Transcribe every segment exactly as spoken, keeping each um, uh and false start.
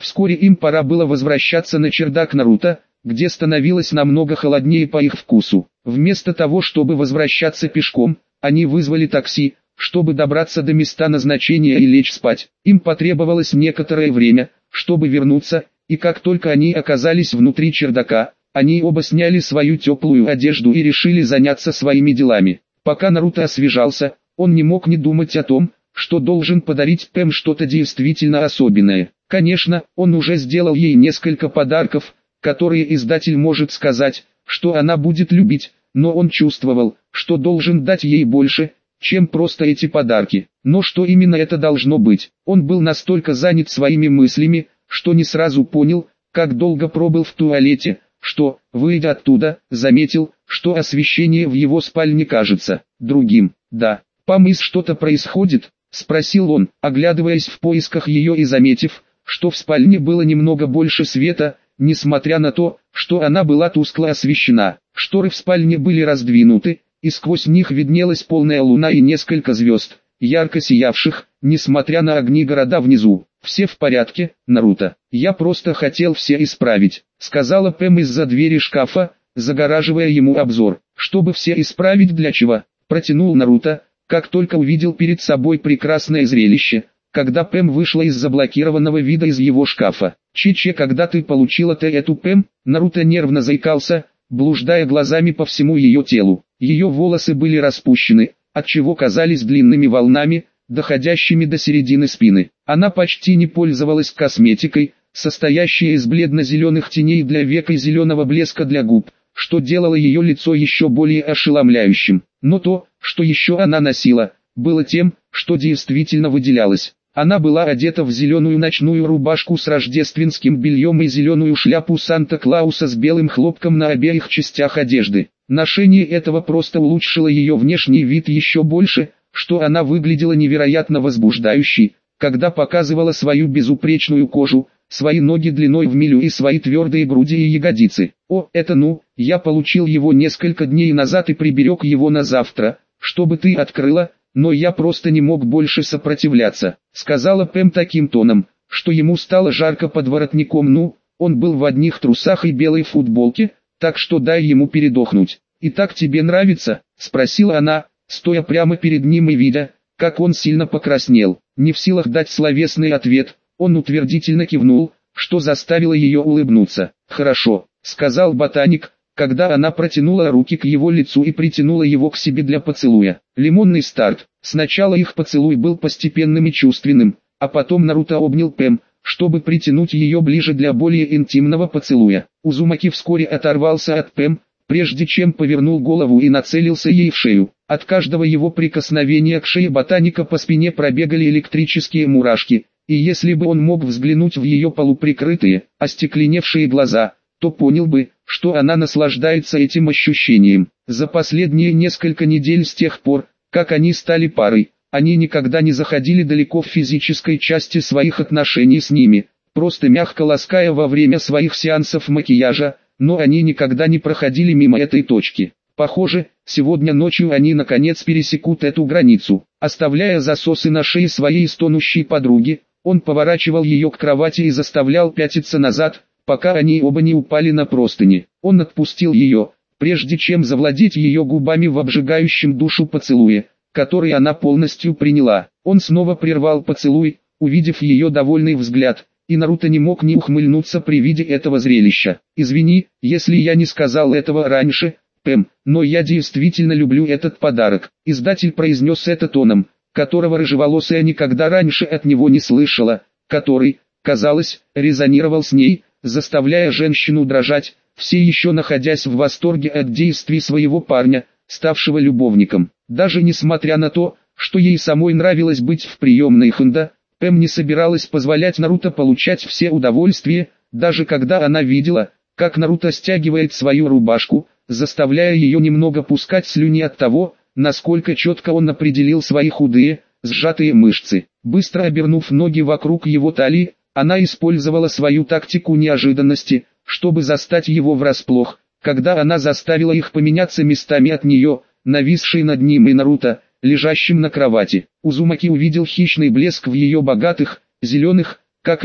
Вскоре им пора было возвращаться на чердак Наруто, где становилось намного холоднее по их вкусу. Вместо того, чтобы возвращаться пешком, они вызвали такси, чтобы добраться до места назначения и лечь спать. Им потребовалось некоторое время, чтобы вернуться, и как только они оказались внутри чердака, они оба сняли свою теплую одежду и решили заняться своими делами. Пока Наруто освежался, он не мог не думать о том, что должен подарить Пэм что-то действительно особенное. Конечно, он уже сделал ей несколько подарков, которые издатель может сказать, что она будет любить, но он чувствовал, что должен дать ей больше, чем просто эти подарки. Но что именно это должно быть? Он был настолько занят своими мыслями, что не сразу понял, как долго пробыл в туалете, что, выйдя оттуда, заметил, что освещение в его спальне кажется другим. «Да, помыс, что-то происходит?» — спросил он, оглядываясь в поисках ее и заметив, что в спальне было немного больше света, несмотря на то, что она была тускло освещена. Шторы в спальне были раздвинуты, и сквозь них виднелась полная луна и несколько звезд, ярко сиявших, несмотря на огни города внизу. «Все в порядке, Наруто. Я просто хотел все исправить», — сказала Пэм из-за двери шкафа, загораживая ему обзор. «Чтобы все исправить для чего?» — протянул Наруто, как только увидел перед собой прекрасное зрелище, когда Пэм вышла из заблокированного вида из его шкафа. «Чи-че, когда ты получила-то эту Пэм?» Наруто нервно заикался, блуждая глазами по всему ее телу. Ее волосы были распущены, отчего казались длинными волнами, доходящими до середины спины. Она почти не пользовалась косметикой, состоящей из бледно-зеленых теней для век и зеленого блеска для губ, что делало ее лицо еще более ошеломляющим. Но то, что еще она носила, было тем, что действительно выделялось. Она была одета в зеленую ночную рубашку с рождественским бельем и зеленую шляпу Санта-Клауса с белым хлопком на обеих частях одежды. Ношение этого просто улучшило ее внешний вид еще больше, что она выглядела невероятно возбуждающей, когда показывала свою безупречную кожу, свои ноги длиной в милю и свои твердые груди и ягодицы. «О, это ну, я получил его несколько дней назад и приберег его на завтра, чтобы ты открыла, но я просто не мог больше сопротивляться», — сказала Пэм таким тоном, что ему стало жарко под воротником. «Ну, он был в одних трусах и белой футболке, так что дай ему передохнуть». «Итак, тебе нравится?» — спросила она, стоя прямо перед ним и видя, как он сильно покраснел. Не в силах дать словесный ответ, он утвердительно кивнул, что заставило ее улыбнуться. «Хорошо», — сказал ботаник, когда она протянула руки к его лицу и притянула его к себе для поцелуя. Лимонный старт. Сначала их поцелуй был постепенным и чувственным, а потом Наруто обнял Пэм, чтобы притянуть ее ближе для более интимного поцелуя. Узумаки вскоре оторвался от Пэм, прежде чем повернул голову и нацелился ей в шею. От каждого его прикосновения к шее ботаника по спине пробегали электрические мурашки, и если бы он мог взглянуть в ее полуприкрытые, остекленевшие глаза, то понял бы, что она наслаждается этим ощущением. За последние несколько недель с тех пор, как они стали парой, они никогда не заходили далеко в физической части своих отношений с ними, просто мягко лаская во время своих сеансов макияжа, но они никогда не проходили мимо этой точки. Похоже, сегодня ночью они наконец пересекут эту границу. Оставляя засосы на шее своей стонущей подруги, он поворачивал ее к кровати и заставлял пятиться назад, пока они оба не упали на простыни. Он отпустил ее, прежде чем завладеть ее губами в обжигающем душу поцелуе, который она полностью приняла. Он снова прервал поцелуй, увидев ее довольный взгляд, и Наруто не мог не ухмыльнуться при виде этого зрелища. «Извини, если я не сказал этого раньше, Пэм, но я действительно люблю этот подарок». Издатель произнес это тоном, которого рыжеволосая никогда раньше от него не слышала, который, казалось, резонировал с ней, заставляя женщину дрожать, все еще находясь в восторге от действий своего парня, ставшего любовником. Даже несмотря на то, что ей самой нравилось быть в приемной Хонда, Пэм не собиралась позволять Наруто получать все удовольствия, даже когда она видела, как Наруто стягивает свою рубашку, заставляя ее немного пускать слюни от того, насколько четко он определил свои худые, сжатые мышцы. Быстро обернув ноги вокруг его талии, она использовала свою тактику неожиданности, чтобы застать его врасплох, когда она заставила их поменяться местами от нее, нависшей над ним и Наруто, лежащим на кровати. Узумаки увидел хищный блеск в ее богатых, зеленых, как лес,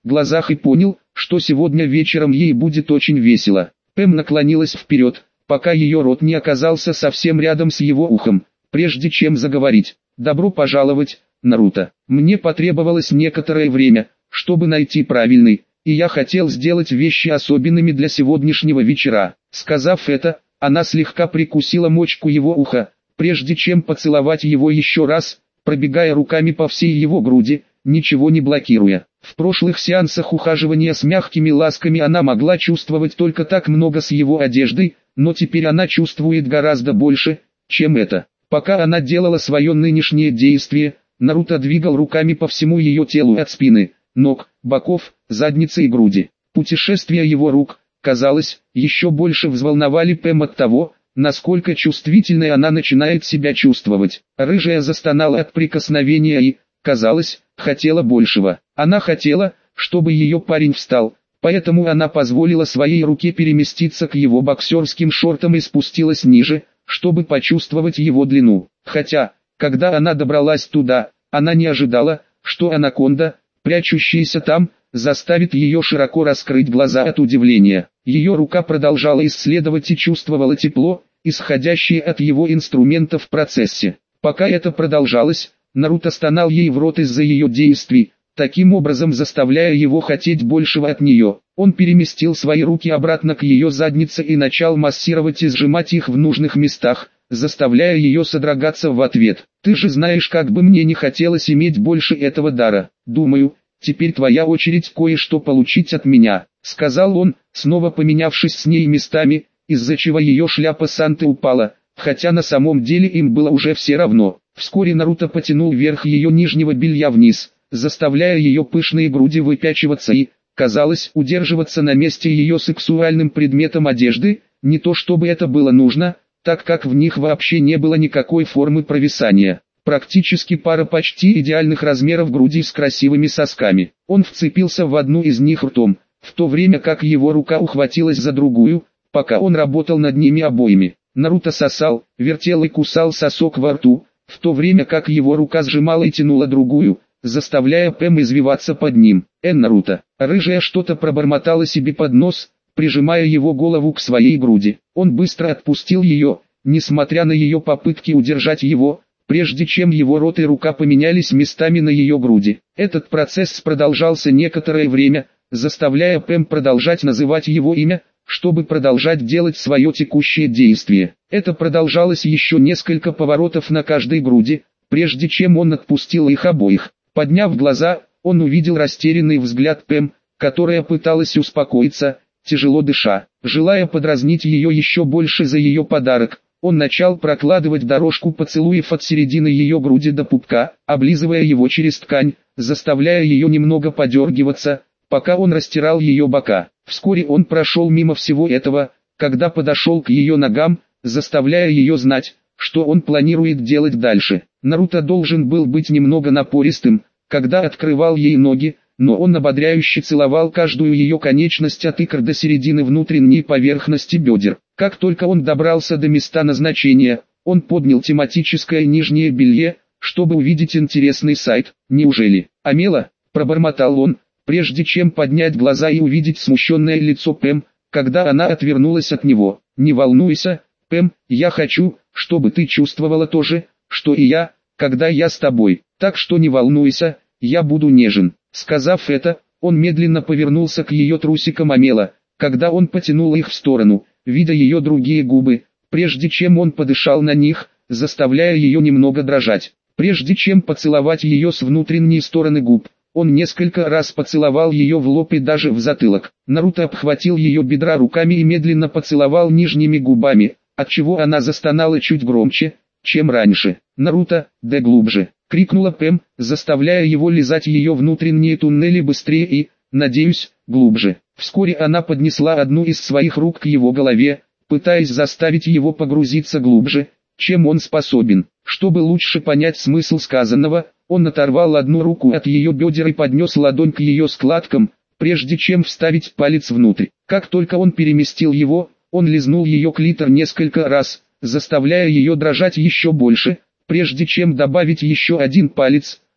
глазах и понял, что сегодня вечером ей будет очень весело. Пэм наклонилась вперед, пока ее рот не оказался совсем рядом с его ухом, прежде чем заговорить. «Добро пожаловать, Наруто. Мне потребовалось некоторое время, чтобы найти правильный, и я хотел сделать вещи особенными для сегодняшнего вечера». Сказав это, она слегка прикусила мочку его уха, прежде чем поцеловать его еще раз, пробегая руками по всей его груди, ничего не блокируя. В прошлых сеансах ухаживания с мягкими ласками она могла чувствовать только так много с его одеждой, но теперь она чувствует гораздо больше, чем это. Пока она делала свое нынешнее действие, Наруто двигал руками по всему ее телу от спины, ног, боков, задницы и груди. Путешествия его рук, казалось, еще больше взволновали Пэм от того, насколько чувствительной она начинает себя чувствовать. Рыжая застонала от прикосновения и, казалось, хотела большего. Она хотела, чтобы ее парень встал, поэтому она позволила своей руке переместиться к его боксерским шортам и спустилась ниже, чтобы почувствовать его длину. Хотя, когда она добралась туда, она не ожидала, что анаконда, прячущаяся там, заставит ее широко раскрыть глаза от удивления. Ее рука продолжала исследовать и чувствовала тепло, исходящее от его инструмента в процессе. Пока это продолжалось, Наруто стонал ей в рот из-за ее действий, таким образом заставляя его хотеть большего от нее. Он переместил свои руки обратно к ее заднице и начал массировать и сжимать их в нужных местах, заставляя ее содрогаться в ответ. «Ты же знаешь, как бы мне не хотелось иметь больше этого дара. Думаю, теперь твоя очередь кое-что получить от меня», — сказал он, снова поменявшись с ней местами, из-за чего ее шляпа Санты упала, хотя на самом деле им было уже все равно. Вскоре Наруто потянул верх ее нижнего белья вниз, заставляя ее пышные груди выпячиваться и, казалось, удерживаться на месте ее сексуальным предметом одежды, не то чтобы это было нужно, так как в них вообще не было никакой формы провисания. Практически пара почти идеальных размеров груди с красивыми сосками. Он вцепился в одну из них ртом, в то время как его рука ухватилась за другую, пока он работал над ними обоими. Наруто сосал, вертел и кусал сосок во рту, в то время как его рука сжимала и тянула другую, заставляя Пэм извиваться под ним. «Эн, Наруто!» Рыжая что-то пробормотала себе под нос, прижимая его голову к своей груди. Он быстро отпустил ее, несмотря на ее попытки удержать его, прежде чем его рот и рука поменялись местами на ее груди. Этот процесс продолжался некоторое время, заставляя Пэм продолжать называть его имя, чтобы продолжать делать свое текущее действие. Это продолжалось еще несколько поворотов на каждой груди, прежде чем он отпустил их обоих. Подняв глаза, он увидел растерянный взгляд Пэм, которая пыталась успокоиться, тяжело дыша. Желая подразнить ее еще больше за ее подарок, он начал прокладывать дорожку поцелуев от середины ее груди до пупка, облизывая его через ткань, заставляя ее немного подергиваться, пока он растирал ее бока. Вскоре он прошел мимо всего этого, когда подошел к ее ногам, заставляя ее знать, что он планирует делать дальше. Наруто должен был быть немного напористым, когда открывал ей ноги, но он ободряюще целовал каждую ее конечность от икр до середины внутренней поверхности бедер. Как только он добрался до места назначения, он поднял тематическое нижнее белье, чтобы увидеть интересный сайт. «Неужели?» «Амела?» – пробормотал он, прежде чем поднять глаза и увидеть смущенное лицо Пэм, когда она отвернулась от него. «Не волнуйся, Пэм, я хочу, чтобы ты чувствовала то же, что и я, когда я с тобой, так что не волнуйся, я буду нежен». Сказав это, он медленно повернулся к ее трусикам Амела, когда он потянул их в сторону, видя ее другие губы, прежде чем он подышал на них, заставляя ее немного дрожать. Прежде чем поцеловать ее с внутренней стороны губ, он несколько раз поцеловал ее в лоб и даже в затылок. Наруто обхватил ее бедра руками и медленно поцеловал нижними губами, отчего она застонала чуть громче, чем раньше. «Наруто, да глубже!» — крикнула Пэм, заставляя его лизать ее внутренние туннели быстрее и, надеюсь, глубже. Вскоре она поднесла одну из своих рук к его голове, пытаясь заставить его погрузиться глубже, чем он способен. Чтобы лучше понять смысл сказанного, он оторвал одну руку от ее бедер и поднес ладонь к ее складкам, прежде чем вставить палец внутрь. Как только он переместил его, он лизнул ее клитор несколько раз, заставляя ее дрожать еще больше, прежде чем добавить еще один палец,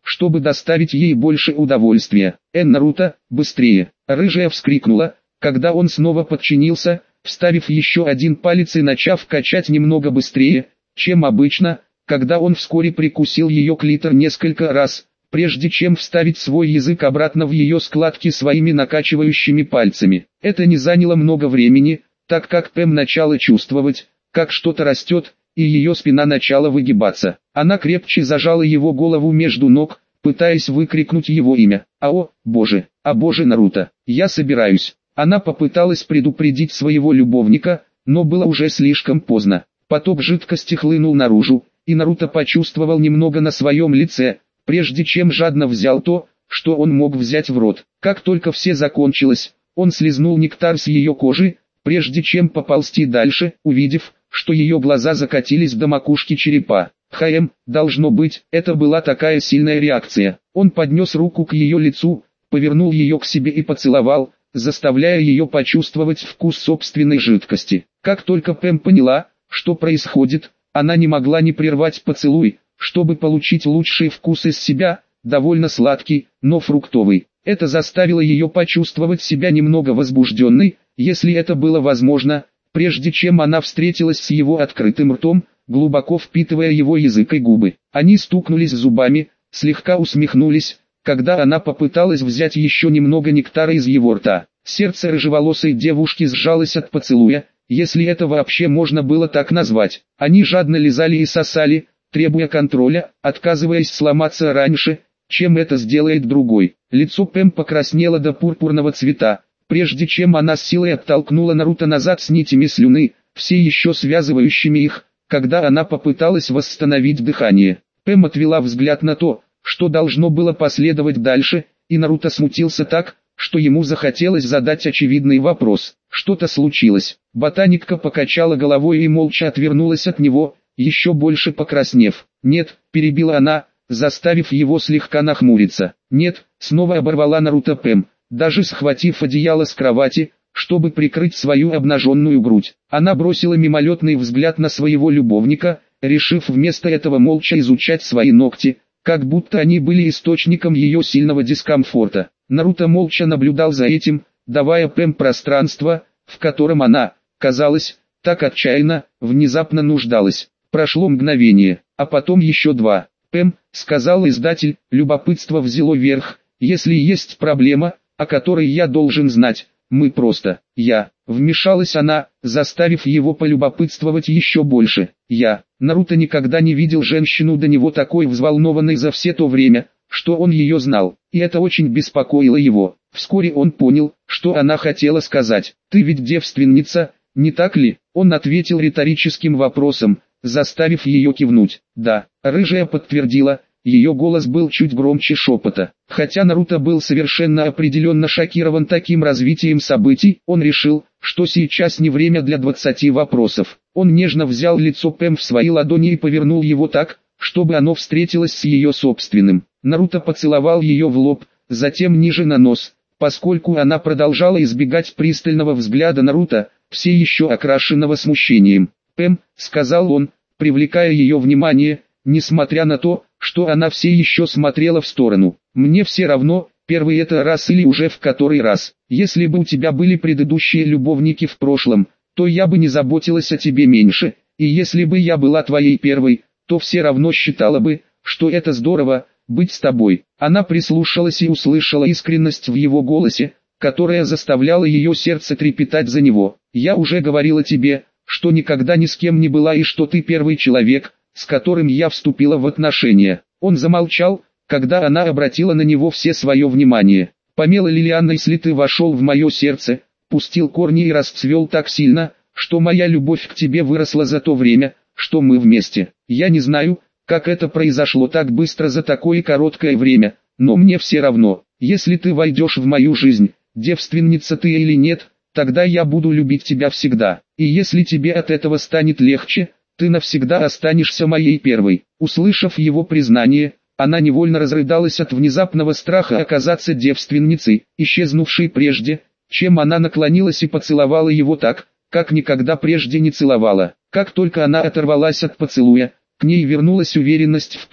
чтобы доставить ей больше удовольствия. «Эн, Наруто, быстрее!» Рыжая вскрикнула, когда он снова подчинился, вставив еще один палец и начав качать немного быстрее, чем обычно, когда он вскоре прикусил ее клитор несколько раз, прежде чем вставить свой язык обратно в ее складки своими накачивающими пальцами. Это не заняло много времени, так как Пэм начала чувствовать, как что-то растет, и ее спина начала выгибаться. Она крепче зажала его голову между ног, пытаясь выкрикнуть его имя. «А о, боже, а боже, Наруто, я собираюсь!» Она попыталась предупредить своего любовника, но было уже слишком поздно. Поток жидкости хлынул наружу, и Наруто почувствовал немного на своем лице, прежде чем жадно взял то, что он мог взять в рот. Как только все закончилось, он слизнул нектар с ее кожи, прежде чем поползти дальше, увидев, что ее глаза закатились до макушки черепа. Хаем, должно быть, это была такая сильная реакция. Он поднес руку к ее лицу, повернул ее к себе и поцеловал, заставляя ее почувствовать вкус собственной жидкости. Как только Пэм поняла, что происходит, она не могла не прервать поцелуй, чтобы получить лучший вкус из себя, довольно сладкий, но фруктовый. Это заставило ее почувствовать себя немного возбужденной, если это было возможно, прежде чем она встретилась с его открытым ртом, глубоко впитывая его язык и губы. Они стукнулись зубами, слегка усмехнулись, когда она попыталась взять еще немного нектара из его рта. Сердце рыжеволосой девушки сжалось от поцелуя, если это вообще можно было так назвать. Они жадно лизали и сосали, требуя контроля, отказываясь сломаться раньше, чем это сделает другой. Лицо Пэм покраснело до пурпурного цвета, прежде чем она с силой оттолкнула Наруто назад с нитями слюны, все еще связывающими их, когда она попыталась восстановить дыхание. Пэм отвела взгляд на то, что должно было последовать дальше, и Наруто смутился так, что ему захотелось задать очевидный вопрос. Что-то случилось. Ботаникка покачала головой и молча отвернулась от него, еще больше покраснев. «Нет», — перебила она, заставив его слегка нахмуриться. «Нет», — снова оборвала Наруто Пэм, даже схватив одеяло с кровати, чтобы прикрыть свою обнаженную грудь. Она бросила мимолетный взгляд на своего любовника, решив вместо этого молча изучать свои ногти, как будто они были источником ее сильного дискомфорта. Наруто молча наблюдал за этим, давая Пэм пространство, в котором она, казалось, так отчаянно, внезапно нуждалась. Прошло мгновение, а потом еще два. «Пэм», — сказал издатель, любопытство взяло верх, «если есть проблема, о которой я должен знать, мы просто...» «Я...» — вмешалась она, заставив его полюбопытствовать еще больше. «Я...» Наруто никогда не видел женщину до него такой взволнованной за все то время, что он ее знал, и это очень беспокоило его. Вскоре он понял, что она хотела сказать. «Ты ведь девственница, не так ли?» Он ответил риторическим вопросом, заставив ее кивнуть. «Да», рыжая подтвердила, ее голос был чуть громче шепота. Хотя Наруто был совершенно определенно шокирован таким развитием событий, он решил, что сейчас не время для двадцати вопросов. Он нежно взял лицо Пэм в свои ладони и повернул его так, чтобы оно встретилось с ее собственным. Наруто поцеловал ее в лоб, затем ниже на нос, поскольку она продолжала избегать пристального взгляда Наруто, все еще окрашенного смущением. «Пэм», — сказал он, привлекая ее внимание, несмотря на то, что она все еще смотрела в сторону. «Мне все равно, первый это раз или уже в который раз. Если бы у тебя были предыдущие любовники в прошлом, то я бы не заботилась о тебе меньше, и если бы я была твоей первой, то все равно считала бы, что это здорово, быть с тобой». Она прислушалась и услышала искренность в его голосе, которая заставляла ее сердце трепетать за него. «Я уже говорила тебе, что никогда ни с кем не была и что ты первый человек, с которым я вступила в отношения». Он замолчал, когда она обратила на него все свое внимание. «Помело лилианной слиты вошел в мое сердце, пустил корни и расцвел так сильно, что моя любовь к тебе выросла за то время, что мы вместе. Я не знаю, как это произошло так быстро за такое короткое время, но мне все равно. Если ты войдешь в мою жизнь, девственница ты или нет, тогда я буду любить тебя всегда. И если тебе от этого станет легче, ты навсегда останешься моей первой». Услышав его признание, она невольно разрыдалась от внезапного страха оказаться девственницей, исчезнувшей прежде, чем она наклонилась и поцеловала его так, как никогда прежде не целовала. Как только она оторвалась от поцелуя, к ней вернулась уверенность в том,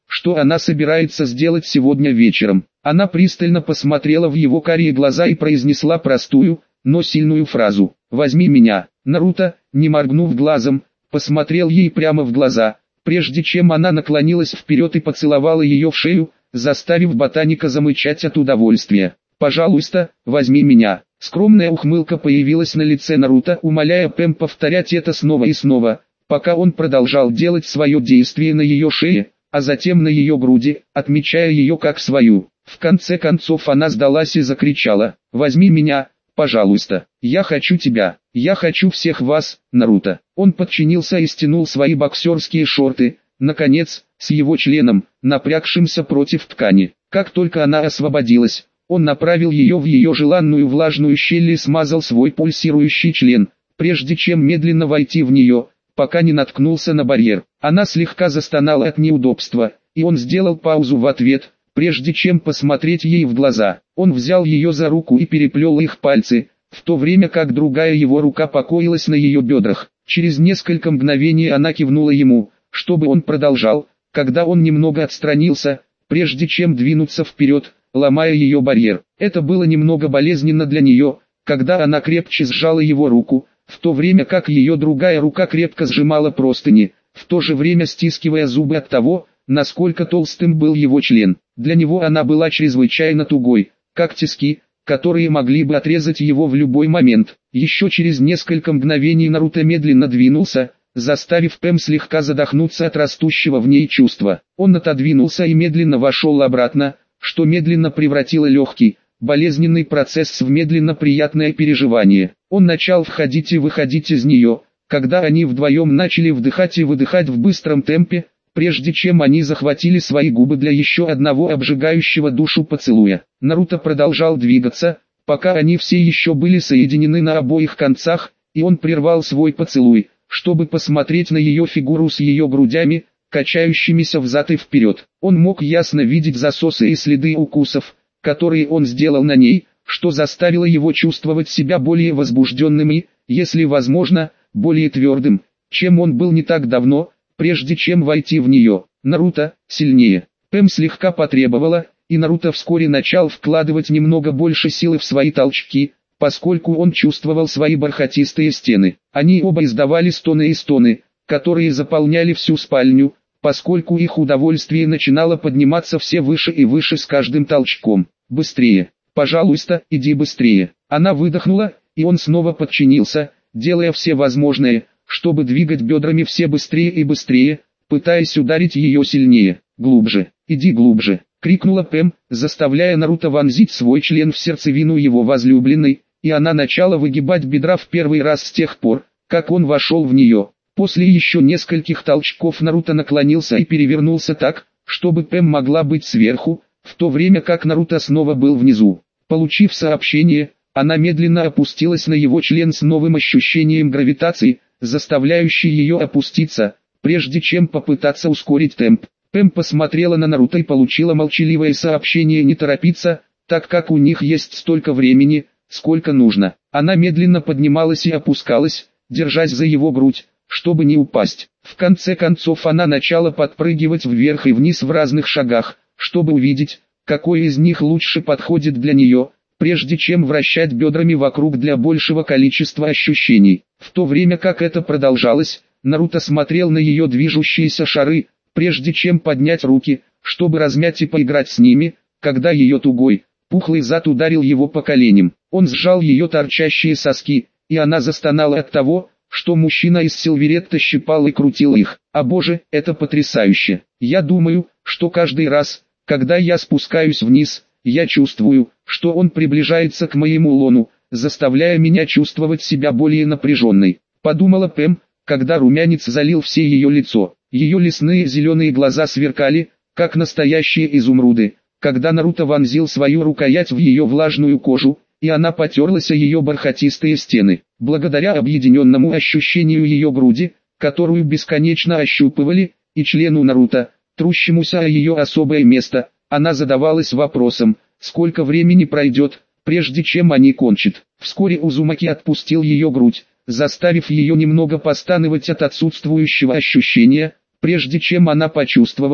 что она собирается сделать сегодня вечером. Она пристально посмотрела в его карие глаза и произнесла простую, но сильную фразу: «Возьми меня». Наруто, не моргнув глазом, посмотрел ей прямо в глаза, прежде чем она наклонилась вперед и поцеловала ее в шею, заставив ботаника замычать от удовольствия. «Пожалуйста, возьми меня». Скромная ухмылка появилась на лице Наруто, умоляя Пэм повторять это снова и снова, пока он продолжал делать свое действие на ее шее, а затем на ее груди, отмечая ее как свою. В конце концов она сдалась и закричала: «Возьми меня, пожалуйста, я хочу тебя, я хочу всех вас, Наруто». Он подчинился и стянул свои боксерские шорты, наконец, с его членом, напрягшимся против ткани. Как только она освободилась, он направил ее в ее желанную влажную щель и смазал свой пульсирующий член, прежде чем медленно войти в нее, пока не наткнулся на барьер. Она слегка застонала от неудобства, и он сделал паузу в ответ, прежде чем посмотреть ей в глаза. Он взял ее за руку и переплел их пальцы, в то время как другая его рука покоилась на ее бедрах. Через несколько мгновений она кивнула ему, чтобы он продолжал, когда он немного отстранился, прежде чем двинуться вперед, ломая ее барьер. Это было немного болезненно для нее, когда она крепче сжала его руку, в то время как ее другая рука крепко сжимала простыни, в то же время стискивая зубы от того, насколько толстым был его член. Для него она была чрезвычайно тугой, как тиски, которые могли бы отрезать его в любой момент. Еще через несколько мгновений Наруто медленно двинулся, заставив Пэм слегка задохнуться от растущего в ней чувства. Он отодвинулся и медленно вошел обратно, что медленно превратило легкий, болезненный процесс в медленно приятное переживание. Он начал входить и выходить из нее, когда они вдвоем начали вдыхать и выдыхать в быстром темпе, прежде чем они захватили свои губы для еще одного обжигающего душу поцелуя. Наруто продолжал двигаться, пока они все еще были соединены на обоих концах, и он прервал свой поцелуй, чтобы посмотреть на ее фигуру с ее грудями, качающимися взад и вперед. Он мог ясно видеть засосы и следы укусов, которые он сделал на ней, что заставило его чувствовать себя более возбужденным и, если возможно, более твердым, чем он был не так давно, прежде чем войти в нее. Наруто, сильнее. Пэм слегка потребовала, и Наруто вскоре начал вкладывать немного больше силы в свои толчки, поскольку он чувствовал свои бархатистые стены. Они оба издавали стоны и стоны, которые заполняли всю спальню, поскольку их удовольствие начинало подниматься все выше и выше с каждым толчком. «Быстрее! Пожалуйста, иди быстрее!» Она выдохнула, и он снова подчинился, делая все возможное, чтобы двигать бедрами все быстрее и быстрее, пытаясь ударить ее сильнее. «Глубже! Иди глубже!» — крикнула Пэм, заставляя Наруто вонзить свой член в сердцевину его возлюбленной, и она начала выгибать бедра в первый раз с тех пор, как он вошел в нее. После еще нескольких толчков Наруто наклонился и перевернулся так, чтобы Пэм могла быть сверху, в то время как Наруто снова был внизу. Получив сообщение, она медленно опустилась на его член с новым ощущением гравитации, заставляющей ее опуститься, прежде чем попытаться ускорить темп. Пэм посмотрела на Наруто и получила молчаливое сообщение не торопиться, так как у них есть столько времени, сколько нужно. Она медленно поднималась и опускалась, держась за его грудь, чтобы не упасть. В конце концов она начала подпрыгивать вверх и вниз в разных шагах, чтобы увидеть, какой из них лучше подходит для нее, прежде чем вращать бедрами вокруг для большего количества ощущений. В то время как это продолжалось, Наруто смотрел на ее движущиеся шары, прежде чем поднять руки, чтобы размять и поиграть с ними, когда ее тугой, пухлый зад ударил его по коленям. Он сжал ее торчащие соски, и она застонала от того, что мужчина из Сильверетта щипал и крутил их. «О боже, это потрясающе! Я думаю, что каждый раз, когда я спускаюсь вниз, я чувствую, что он приближается к моему лону, заставляя меня чувствовать себя более напряженной», — подумала Пэм, когда румянец залил все ее лицо. Ее лесные зеленые глаза сверкали, как настоящие изумруды, когда Наруто вонзил свою рукоять в ее влажную кожу, и она потерлась о ее бархатистые стены. Благодаря объединенному ощущению ее груди, которую бесконечно ощупывали, и члену Наруто, трущемуся о ее особое место, она задавалась вопросом, сколько времени пройдет, прежде чем они кончат. Вскоре Узумаки отпустил ее грудь, заставив ее немного постановать от отсутствующего ощущения, прежде чем она почувствовала,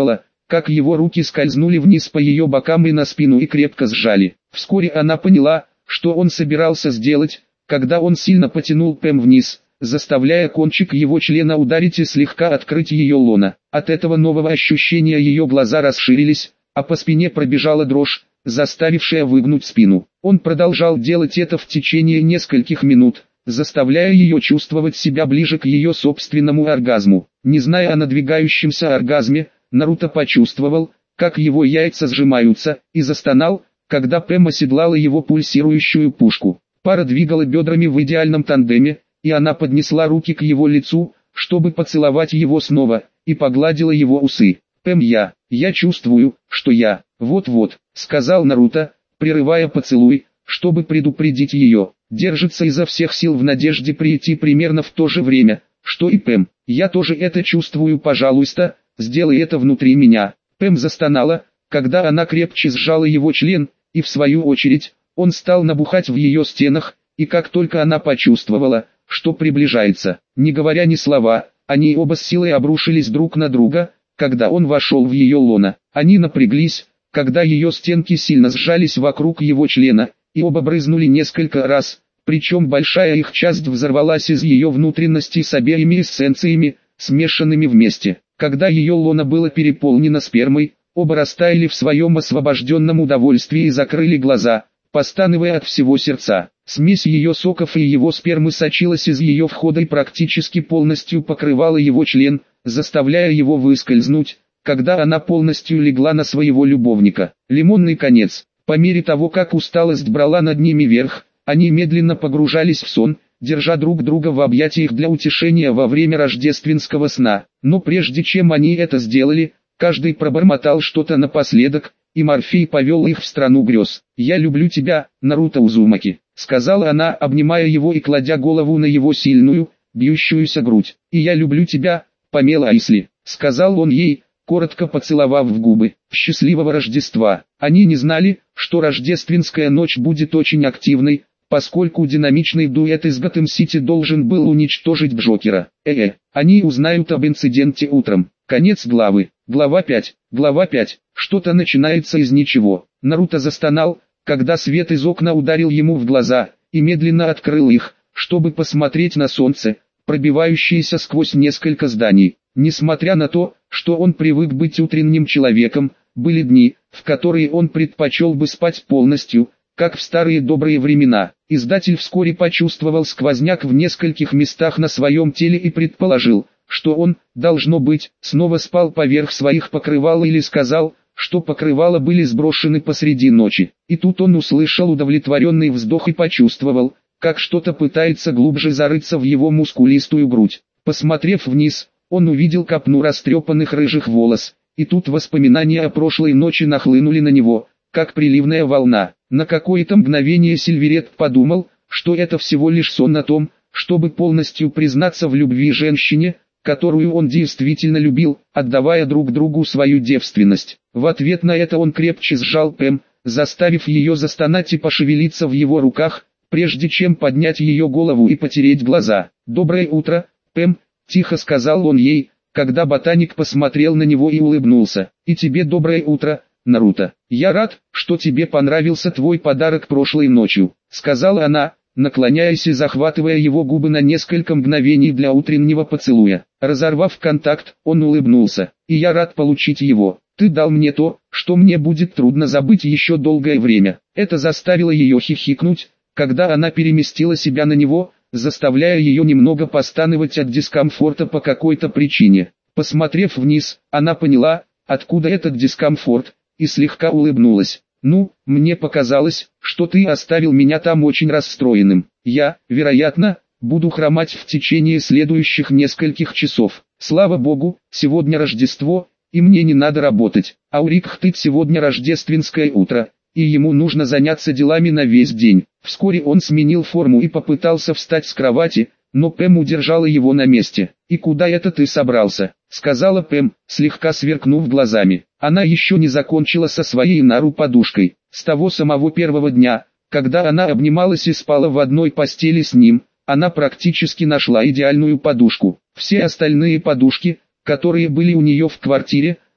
как его руки скользнули вниз по ее бокам и на спину и крепко сжали. Вскоре она поняла, что он собирался сделать, когда он сильно потянул Пэм вниз, заставляя кончик его члена ударить и слегка открыть ее лона. От этого нового ощущения ее глаза расширились, а по спине пробежала дрожь, заставившая выгнуть спину. Он продолжал делать это в течение нескольких минут, заставляя ее чувствовать себя ближе к ее собственному оргазму. Не зная о надвигающемся оргазме, Наруто почувствовал, как его яйца сжимаются, и застонал, когда Пэм оседлала его пульсирующую пушку. Пара двигала бедрами в идеальном тандеме, и она поднесла руки к его лицу, чтобы поцеловать его снова, и погладила его усы. «Пэм, я, я чувствую, что я, вот-вот», — сказал Наруто, прерывая поцелуй, чтобы предупредить ее. Держится изо всех сил в надежде прийти примерно в то же время, что и Пэм. «Я тоже это чувствую, пожалуйста, сделай это внутри меня». Пэм застонала, когда она крепче сжала его член, и в свою очередь, он стал набухать в ее стенах, и как только она почувствовала, что приближается, не говоря ни слова, они оба с силой обрушились друг на друга, когда он вошел в ее лоно. Они напряглись, когда ее стенки сильно сжались вокруг его члена, и оба брызнули несколько раз, причем большая их часть взорвалась из ее внутренностей с обеими эссенциями, смешанными вместе. Когда ее лоно было переполнено спермой, оба растаяли в своем освобожденном удовольствии и закрыли глаза, постановая от всего сердца. Смесь ее соков и его спермы сочилась из ее входа и практически полностью покрывала его член, заставляя его выскользнуть, когда она полностью легла на своего любовника. Лимонный конец. По мере того, как усталость брала над ними верх, они медленно погружались в сон, держа друг друга в объятиях для утешения во время рождественского сна. Но прежде чем они это сделали, каждый пробормотал что-то напоследок, и Морфей повел их в страну грез. «Я люблю тебя, Наруто Узумаки», — сказала она, обнимая его и кладя голову на его сильную, бьющуюся грудь. «И я люблю тебя, Памела Айсли», — сказал он ей, коротко поцеловав в губы. «Счастливого Рождества». Они не знали, что рождественская ночь будет очень активной, поскольку динамичный дуэт из Готэм-Сити должен был уничтожить Джокера. Э-э, они узнают об инциденте утром. Конец главы. Глава пять. Глава пять. Что-то начинается из ничего. Наруто застонал, когда свет из окна ударил ему в глаза, и медленно открыл их, чтобы посмотреть на солнце, пробивающееся сквозь несколько зданий. Несмотря на то, что он привык быть утренним человеком, были дни, в которые он предпочел бы спать полностью, как в старые добрые времена. Издатель вскоре почувствовал сквозняк в нескольких местах на своем теле и предположил, что он, должно быть, снова спал поверх своих покрывал или сказал, что покрывала были сброшены посреди ночи. И тут он услышал удовлетворенный вздох и почувствовал, как что-то пытается глубже зарыться в его мускулистую грудь. Посмотрев вниз, он увидел копну растрепанных рыжих волос, и тут воспоминания о прошлой ночи нахлынули на него, как приливная волна. На какое-то мгновение Сильверет подумал, что это всего лишь сон о том, чтобы полностью признаться в любви женщине, которую он действительно любил, отдавая друг другу свою девственность. В ответ на это он крепче сжал Пэм, заставив ее застонать и пошевелиться в его руках, прежде чем поднять ее голову и потереть глаза. «Доброе утро, Пэм», — тихо сказал он ей, когда ботаник посмотрел на него и улыбнулся. «И тебе доброе утро, Наруто. Я рад, что тебе понравился твой подарок прошлой ночью», — сказала она, наклоняясь и захватывая его губы на несколько мгновений для утреннего поцелуя. Разорвав контакт, он улыбнулся. «И я рад получить его. Ты дал мне то, что мне будет трудно забыть еще долгое время». Это заставило ее хихикнуть, когда она переместила себя на него, заставляя ее немного постановать от дискомфорта по какой-то причине. Посмотрев вниз, она поняла, откуда этот дискомфорт, и слегка улыбнулась. «Ну, мне показалось, что ты оставил меня там очень расстроенным. Я, вероятно, буду хромать в течение следующих нескольких часов. Слава богу, сегодня Рождество, и мне не надо работать. А у Рикхтыт сегодня рождественское утро, и ему нужно заняться делами на весь день». Вскоре он сменил форму и попытался встать с кровати, но Пэм удержала его на месте. «И куда это ты собрался?» — сказала Пэм, слегка сверкнув глазами. Она еще не закончила со своей Нару подушкой. С того самого первого дня, когда она обнималась и спала в одной постели с ним, она практически нашла идеальную подушку. Все остальные подушки, которые были у нее в квартире,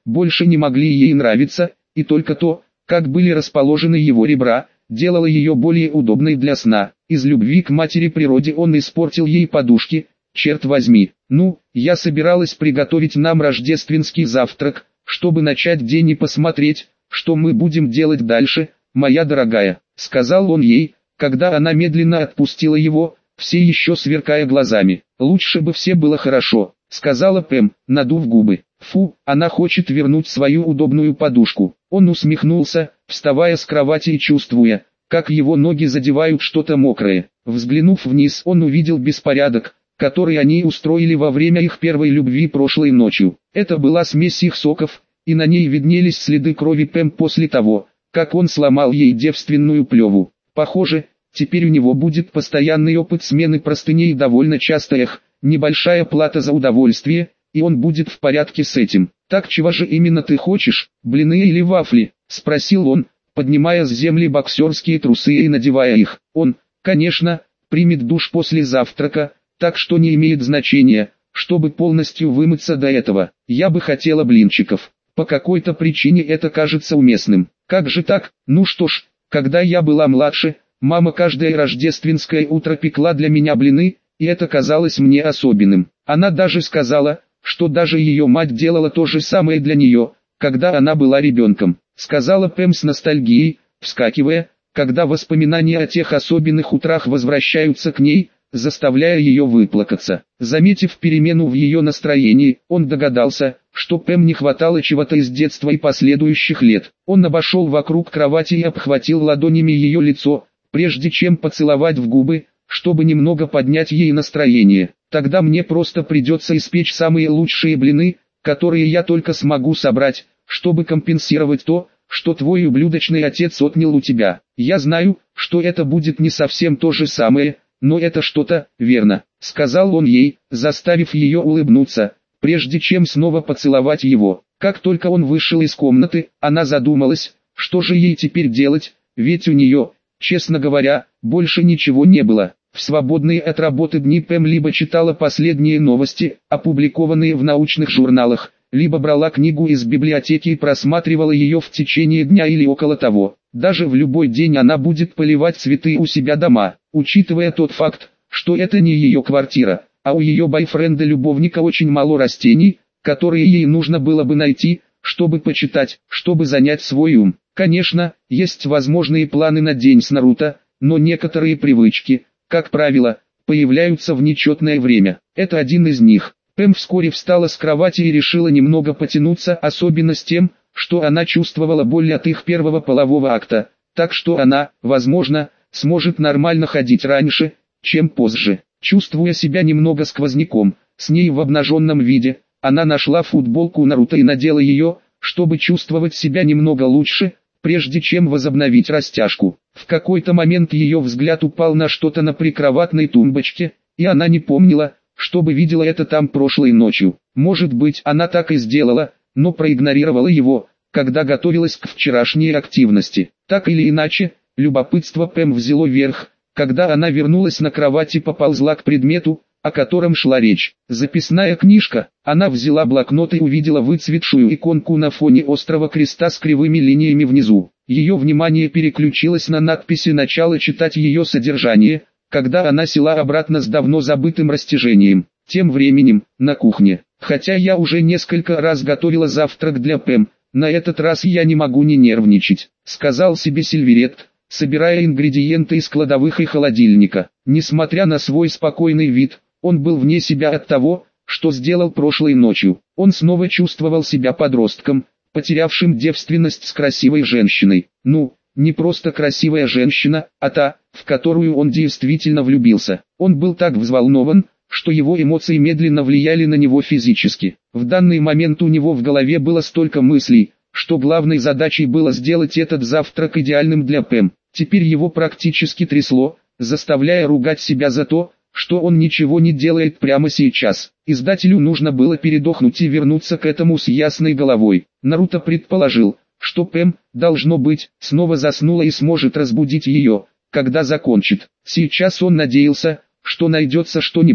больше не могли ей нравиться, и только то, как были расположены его ребра, делало ее более удобной для сна. Из любви к матери природе он испортил ей подушки, черт возьми. Ну, я собиралась приготовить нам рождественский завтрак, чтобы начать день и посмотреть, что мы будем делать дальше, моя дорогая, сказал он ей, когда она медленно отпустила его, все еще сверкая глазами. Лучше бы все было хорошо, сказала Пэм, надув губы. Фу, она хочет вернуть свою удобную подушку. Он усмехнулся, вставая с кровати и чувствуя, как его ноги задевают что-то мокрое. Взглянув вниз, он увидел беспорядок, который они устроили во время их первой любви прошлой ночью. Это была смесь их соков, и на ней виднелись следы крови Пэм после того, как он сломал ей девственную плеву. Похоже, теперь у него будет постоянный опыт смены простыней и довольно часто их, небольшая плата за удовольствие, и он будет в порядке с этим. «Так чего же именно ты хочешь, блины или вафли?» – спросил он, поднимая с земли боксерские трусы и надевая их. Он, конечно, примет душ после завтрака, так что не имеет значения, чтобы полностью вымыться до этого. Я бы хотела блинчиков. По какой-то причине это кажется уместным. Как же так? Ну что ж, когда я была младше, мама каждое рождественское утро пекла для меня блины, и это казалось мне особенным. Она даже сказала, что даже ее мать делала то же самое для нее, когда она была ребенком. Сказала Пэм с ностальгией, вскакивая, когда воспоминания о тех особенных утрах возвращаются к ней, заставляя ее выплакаться. Заметив перемену в ее настроении, он догадался, что Пэм не хватало чего-то из детства и последующих лет. Он обошел вокруг кровати и обхватил ладонями ее лицо, прежде чем поцеловать в губы, чтобы немного поднять ей настроение. Тогда мне просто придется испечь самые лучшие блины, которые я только смогу собрать, чтобы компенсировать то, что твой ублюдочный отец отнял у тебя. Я знаю, что это будет не совсем то же самое, но это что-то, верно, сказал он ей, заставив ее улыбнуться, прежде чем снова поцеловать его. Как только он вышел из комнаты, она задумалась, что же ей теперь делать, ведь у нее, честно говоря, больше ничего не было. В свободные от работы дни Пэм либо читала последние новости, опубликованные в научных журналах, либо брала книгу из библиотеки и просматривала ее в течение дня или около того. Даже в любой день она будет поливать цветы у себя дома, учитывая тот факт, что это не ее квартира, а у ее бойфренда-любовника очень мало растений, которые ей нужно было бы найти, чтобы почитать, чтобы занять свой ум. Конечно, есть возможные планы на день с Наруто, но некоторые привычки, как правило, появляются в нечетное время. Это один из них. Пэм вскоре встала с кровати и решила немного потянуться, особенно с тем, что она чувствовала боль от их первого полового акта, так что она, возможно, сможет нормально ходить раньше, чем позже. Чувствуя себя немного сквозняком, с ней в обнаженном виде, она нашла футболку Наруто и надела ее, чтобы чувствовать себя немного лучше, прежде чем возобновить растяжку. В какой-то момент ее взгляд упал на что-то на прикроватной тумбочке, и она не помнила, чтобы видела это там прошлой ночью. Может быть, она так и сделала, но проигнорировала его, когда готовилась к вчерашней активности. Так или иначе, любопытство Пэм взяло верх, когда она вернулась на кровать и поползла к предмету, о котором шла речь. Записная книжка. Она взяла блокнот и увидела выцветшую иконку на фоне острого креста с кривыми линиями внизу. Ее внимание переключилось на надписи, начала читать ее содержание, когда она села обратно с давно забытым растяжением. Тем временем, на кухне. Хотя я уже несколько раз готовила завтрак для Пэм, на этот раз я не могу не нервничать, сказал себе Сильверет, собирая ингредиенты из кладовых и холодильника. Несмотря на свой спокойный вид, он был вне себя от того, что сделал прошлой ночью. Он снова чувствовал себя подростком, потерявшим девственность с красивой женщиной. Ну, не просто красивая женщина, а та, в которую он действительно влюбился. Он был так взволнован, что его эмоции медленно влияли на него физически. В данный момент у него в голове было столько мыслей, что главной задачей было сделать этот завтрак идеальным для Пэм. Теперь его практически трясло, заставляя ругать себя за то, что он ничего не делает прямо сейчас. Издателю нужно было передохнуть и вернуться к этому с ясной головой. Наруто предположил, что Пэм, должно быть, снова заснула и сможет разбудить ее, когда закончит. Сейчас он надеялся, что найдется что-нибудь,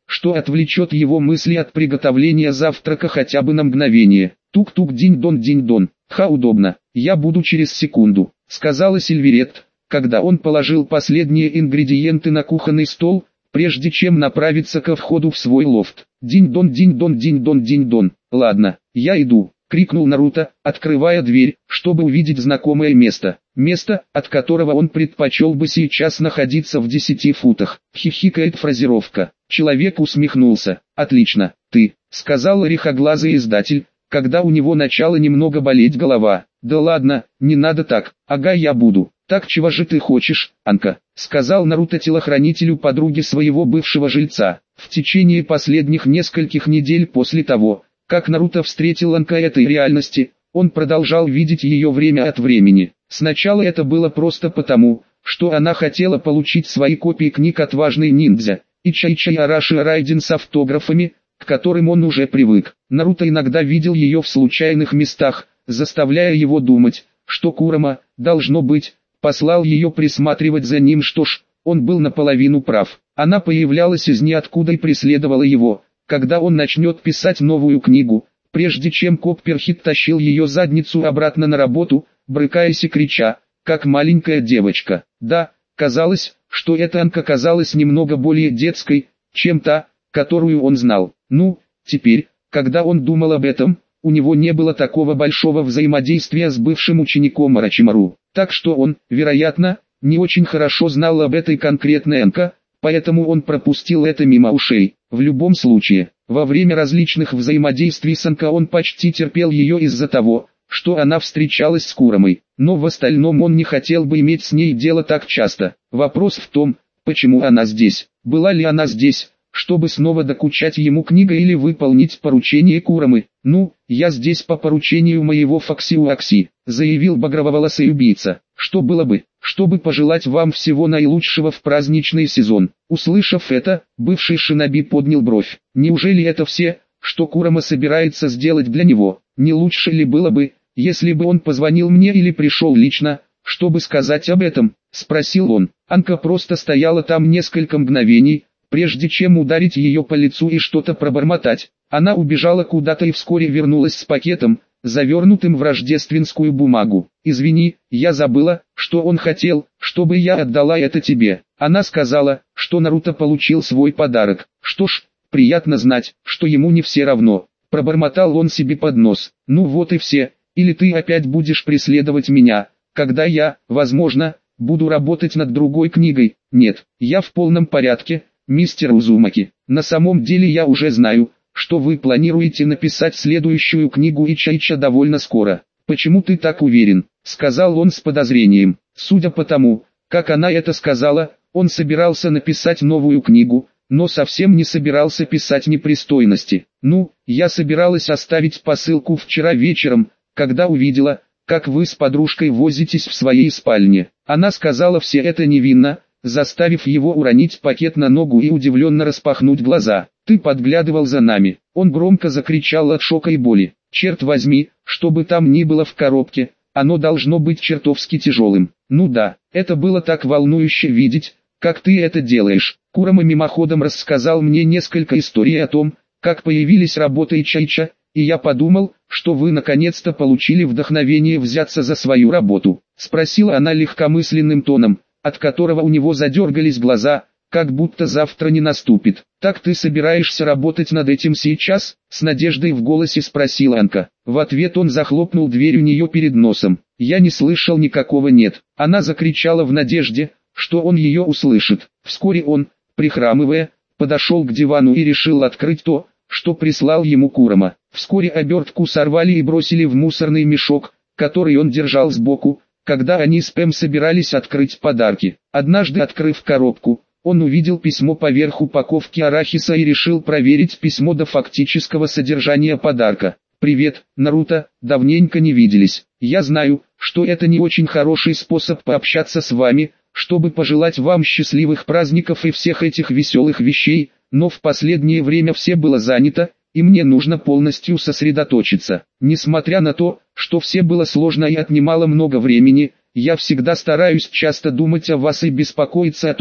что отвлечет его мысли от приготовления завтрака хотя бы на мгновение. Тук-тук, динь-дон, динь-дон. Ха, удобно, я буду через секунду, сказала Сильверет, когда он положил последние ингредиенты на кухонный стол, прежде чем направиться ко входу в свой лофт. Динь-дон, динь-дон, динь-дон, динь-дон. Ладно, я иду, крикнул Наруто, открывая дверь, чтобы увидеть знакомое место. Место, от которого он предпочел бы сейчас находиться в десяти футах. Хихикает фразировка. Человек усмехнулся. Отлично, ты, сказал рихоглазый издатель, когда у него начала немного болеть голова. Да ладно, не надо так. Ага, я буду. Так чего же ты хочешь, Анка? Сказал Наруто телохранителю подруги своего бывшего жильца. В течение последних нескольких недель после того, как Наруто встретил Анка этой реальности, он продолжал видеть ее время от времени. Сначала это было просто потому, что она хотела получить свои копии книг «Отважный ниндзя» и «Чай-Чай Араши Райден» с автографами, к которым он уже привык. Наруто иногда видел ее в случайных местах, заставляя его думать, что Курама, должно быть, послал ее присматривать за ним. Что ж, он был наполовину прав. Она появлялась из ниоткуда и преследовала его, когда он начнет писать новую книгу, прежде чем Копперхит тащил ее задницу обратно на работу, брыкаясь и крича, как маленькая девочка. Да, казалось, что эта Анка казалась немного более детской, чем та, которую он знал. Ну, теперь, когда он думал об этом, у него не было такого большого взаимодействия с бывшим учеником Орочимару. Так что он, вероятно, не очень хорошо знал об этой конкретной Анка, поэтому он пропустил это мимо ушей. В любом случае, во время различных взаимодействий с Анка он почти терпел ее из-за того, что она встречалась с Курамой, но в остальном он не хотел бы иметь с ней дело так часто. Вопрос в том, почему она здесь. Была ли она здесь, чтобы снова докучать ему книгой или выполнить поручение Курамы? «Ну, я здесь по поручению моего Фоксиуакси», заявил багрововолосый убийца. «Что было бы, чтобы пожелать вам всего наилучшего в праздничный сезон». Услышав это, бывший шиноби поднял бровь. Неужели это все, что Курама собирается сделать для него? Не лучше ли было бы, если бы он позвонил мне или пришел лично, чтобы сказать об этом? Спросил он. Анка просто стояла там несколько мгновений, прежде чем ударить ее по лицу и что-то пробормотать. Она убежала куда-то и вскоре вернулась с пакетом, завернутым в рождественскую бумагу. «Извини, я забыла, что он хотел, чтобы я отдала это тебе». Она сказала, что Наруто получил свой подарок. Что ж, приятно знать, что ему не все равно. Пробормотал он себе под нос. «Ну вот и все, или ты опять будешь преследовать меня, когда я, возможно, буду работать над другой книгой». «Нет, я в полном порядке, мистер Узумаки. На самом деле я уже знаю, что вы планируете написать следующую книгу Ича-Ича довольно скоро». «Почему ты так уверен?» — сказал он с подозрением. Судя по тому, как она это сказала, он собирался написать новую книгу, но совсем не собирался писать непристойности. «Ну, я собиралась оставить посылку вчера вечером, когда увидела, как вы с подружкой возитесь в своей спальне». Она сказала все это невинно, заставив его уронить пакет на ногу и удивленно распахнуть глаза. «Ты подглядывал за нами». Он громко закричал от шока и боли. «Черт возьми, что бы там ни было в коробке, оно должно быть чертовски тяжелым». «Ну да, это было так волнующе видеть, как ты это делаешь». Курама мимоходом рассказал мне несколько историй о том, как появились работы Ича-Ича, и я подумал, что вы наконец-то получили вдохновение взяться за свою работу. Спросила она легкомысленным тоном, от которого у него задергались глаза, как будто завтра не наступит. «Так ты собираешься работать над этим сейчас?» С надеждой в голосе спросила Анка. В ответ он захлопнул дверь у нее перед носом. «Я не слышал никакого «нет». Она закричала в надежде, что он ее услышит. Вскоре он, прихрамывая, подошел к дивану и решил открыть то, что прислал ему Курама. Вскоре обертку сорвали и бросили в мусорный мешок, который он держал сбоку, когда они с Пэм собирались открыть подарки. Однажды, открыв коробку, он увидел письмо поверх упаковки арахиса и решил проверить письмо до фактического содержания подарка. «Привет, Наруто, давненько не виделись. Я знаю, что это не очень хороший способ пообщаться с вами, чтобы пожелать вам счастливых праздников и всех этих веселых вещей, но в последнее время все было занято, и мне нужно полностью сосредоточиться. Несмотря на то, что все было сложно и отнимало много времени, я всегда стараюсь часто думать о вас и беспокоиться о том,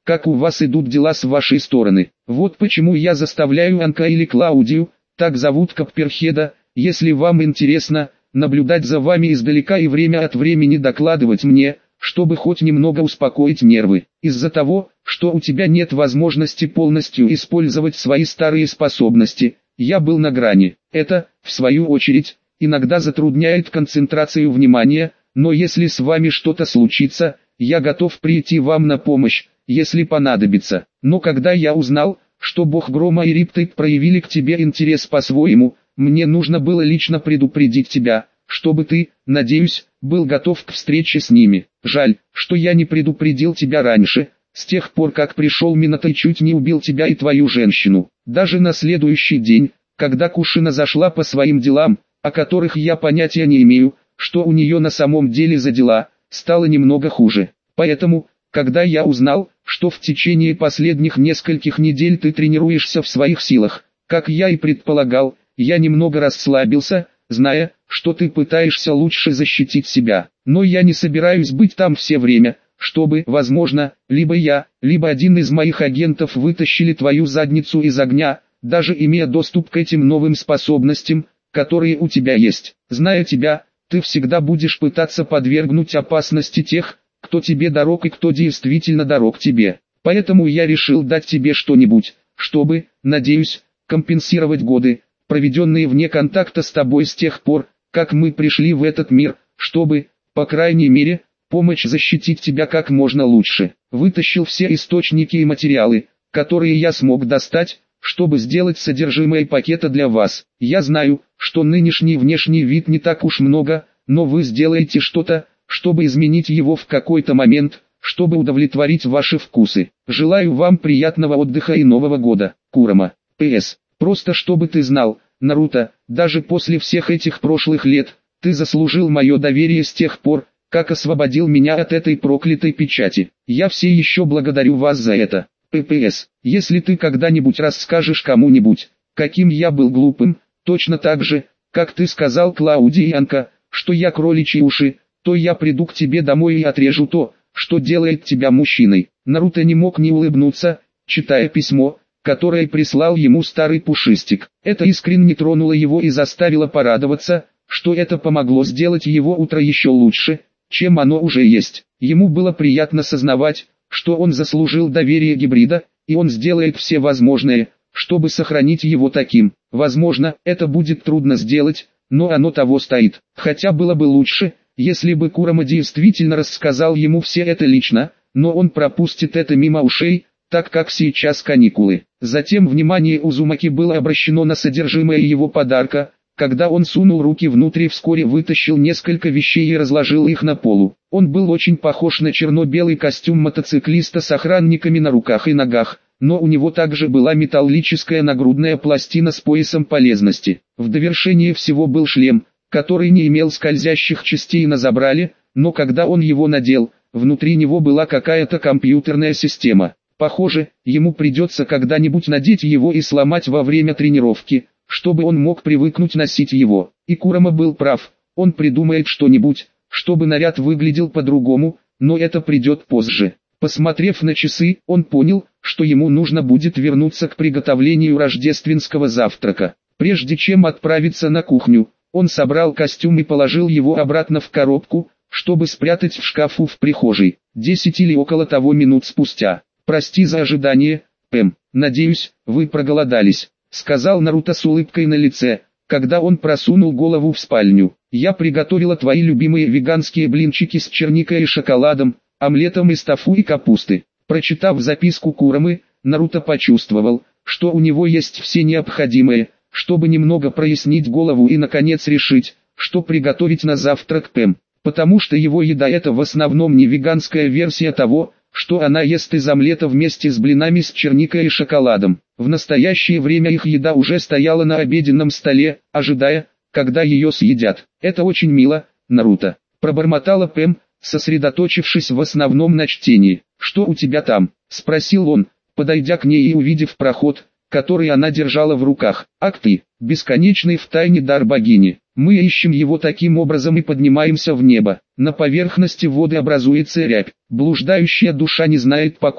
как у вас идут дела с вашей стороны. Вот почему я заставляю Анка или Клаудию, так зовут Копперхеда, если вам интересно, наблюдать за вами издалека и время от времени докладывать мне, чтобы хоть немного успокоить нервы. Из-за того, что у тебя нет возможности полностью использовать свои старые способности, я был на грани. Это, в свою очередь, иногда затрудняет концентрацию внимания, но если с вами что-то случится, я готов прийти вам на помощь, если понадобится. Но когда я узнал, что бог Грома и Риптейп проявили к тебе интерес по-своему, мне нужно было лично предупредить тебя, чтобы ты, надеюсь, был готов к встрече с ними. Жаль, что я не предупредил тебя раньше, с тех пор как пришел Минота и чуть не убил тебя и твою женщину. Даже на следующий день, когда Кушина зашла по своим делам, о которых я понятия не имею, что у нее на самом деле за дела, стало немного хуже. Поэтому, когда я узнал, что в течение последних нескольких недель ты тренируешься в своих силах, как я и предполагал, я немного расслабился, зная, что ты пытаешься лучше защитить себя. Но я не собираюсь быть там все время, чтобы, возможно, либо я, либо один из моих агентов вытащили твою задницу из огня, даже имея доступ к этим новым способностям, которые у тебя есть. Зная тебя, ты всегда будешь пытаться подвергнуть опасности тех, кто тебе дорог и кто действительно дорог тебе. Поэтому я решил дать тебе что-нибудь, чтобы, надеюсь, компенсировать годы, проведенные вне контакта с тобой с тех пор, как мы пришли в этот мир, чтобы, по крайней мере, помочь защитить тебя как можно лучше. Вытащил все источники и материалы, которые я смог достать, чтобы сделать содержимое пакета для вас. Я знаю, что нынешний внешний вид не так уж много, но вы сделаете что-то, чтобы изменить его в какой-то момент, чтобы удовлетворить ваши вкусы. Желаю вам приятного отдыха и Нового года, Курама. П С. Просто чтобы ты знал, Наруто, даже после всех этих прошлых лет, ты заслужил мое доверие с тех пор, как освободил меня от этой проклятой печати. Я все еще благодарю вас за это. П П С. Если ты когда-нибудь расскажешь кому-нибудь, каким я был глупым, точно так же, как ты сказал Клаудии и Анка, что я кроличьи уши, то я приду к тебе домой и отрежу то, что делает тебя мужчиной. Наруто не мог не улыбнуться, читая письмо, которое прислал ему старый Пушистик. Это искренне тронуло его и заставило порадоваться, что это помогло сделать его утро еще лучше, чем оно уже есть. Ему было приятно сознавать, что он заслужил доверие гибрида, и он сделает все возможное, чтобы сохранить его таким. Возможно, это будет трудно сделать, но оно того стоит. Хотя было бы лучше, если бы Курама действительно рассказал ему все это лично, но он пропустит это мимо ушей, так как сейчас каникулы. Затем внимание Узумаки было обращено на содержимое его подарка. Когда он сунул руки внутрь и вскоре вытащил несколько вещей и разложил их на полу. Он был очень похож на черно-белый костюм мотоциклиста с охранниками на руках и ногах, но у него также была металлическая нагрудная пластина с поясом полезности. В довершение всего был шлем, который не имел скользящих частей на забрале, но когда он его надел, внутри него была какая-то компьютерная система. Похоже, ему придется когда-нибудь надеть его и сломать во время тренировки, чтобы он мог привыкнуть носить его. И Курама был прав, он придумает что-нибудь, чтобы наряд выглядел по-другому, но это придет позже. Посмотрев на часы, он понял, что ему нужно будет вернуться к приготовлению рождественского завтрака. Прежде чем отправиться на кухню, он собрал костюм и положил его обратно в коробку, чтобы спрятать в шкафу в прихожей. Десять или около того минут спустя. «Прости за ожидание, Пэм, надеюсь, вы проголодались», — сказал Наруто с улыбкой на лице, когда он просунул голову в спальню. «Я приготовила твои любимые веганские блинчики с черникой и шоколадом, омлетом из тофу и капусты». Прочитав записку Курамы, Наруто почувствовал, что у него есть все необходимое, чтобы немного прояснить голову и наконец решить, что приготовить на завтрак Пэм, потому что его еда это в основном не веганская версия того, что она ест из омлета вместе с блинами с черникой и шоколадом. В настоящее время их еда уже стояла на обеденном столе, ожидая, когда ее съедят. «Это очень мило, Наруто», — пробормотала Пэм, сосредоточившись в основном на чтении. «Что у тебя там?» — спросил он, подойдя к ней и увидев проход, который она держала в руках. «Ах ты, бесконечный втайне дар богини. Мы ищем его таким образом и поднимаемся в небо. На поверхности воды образуется рябь. Блуждающая душа не знает покоя.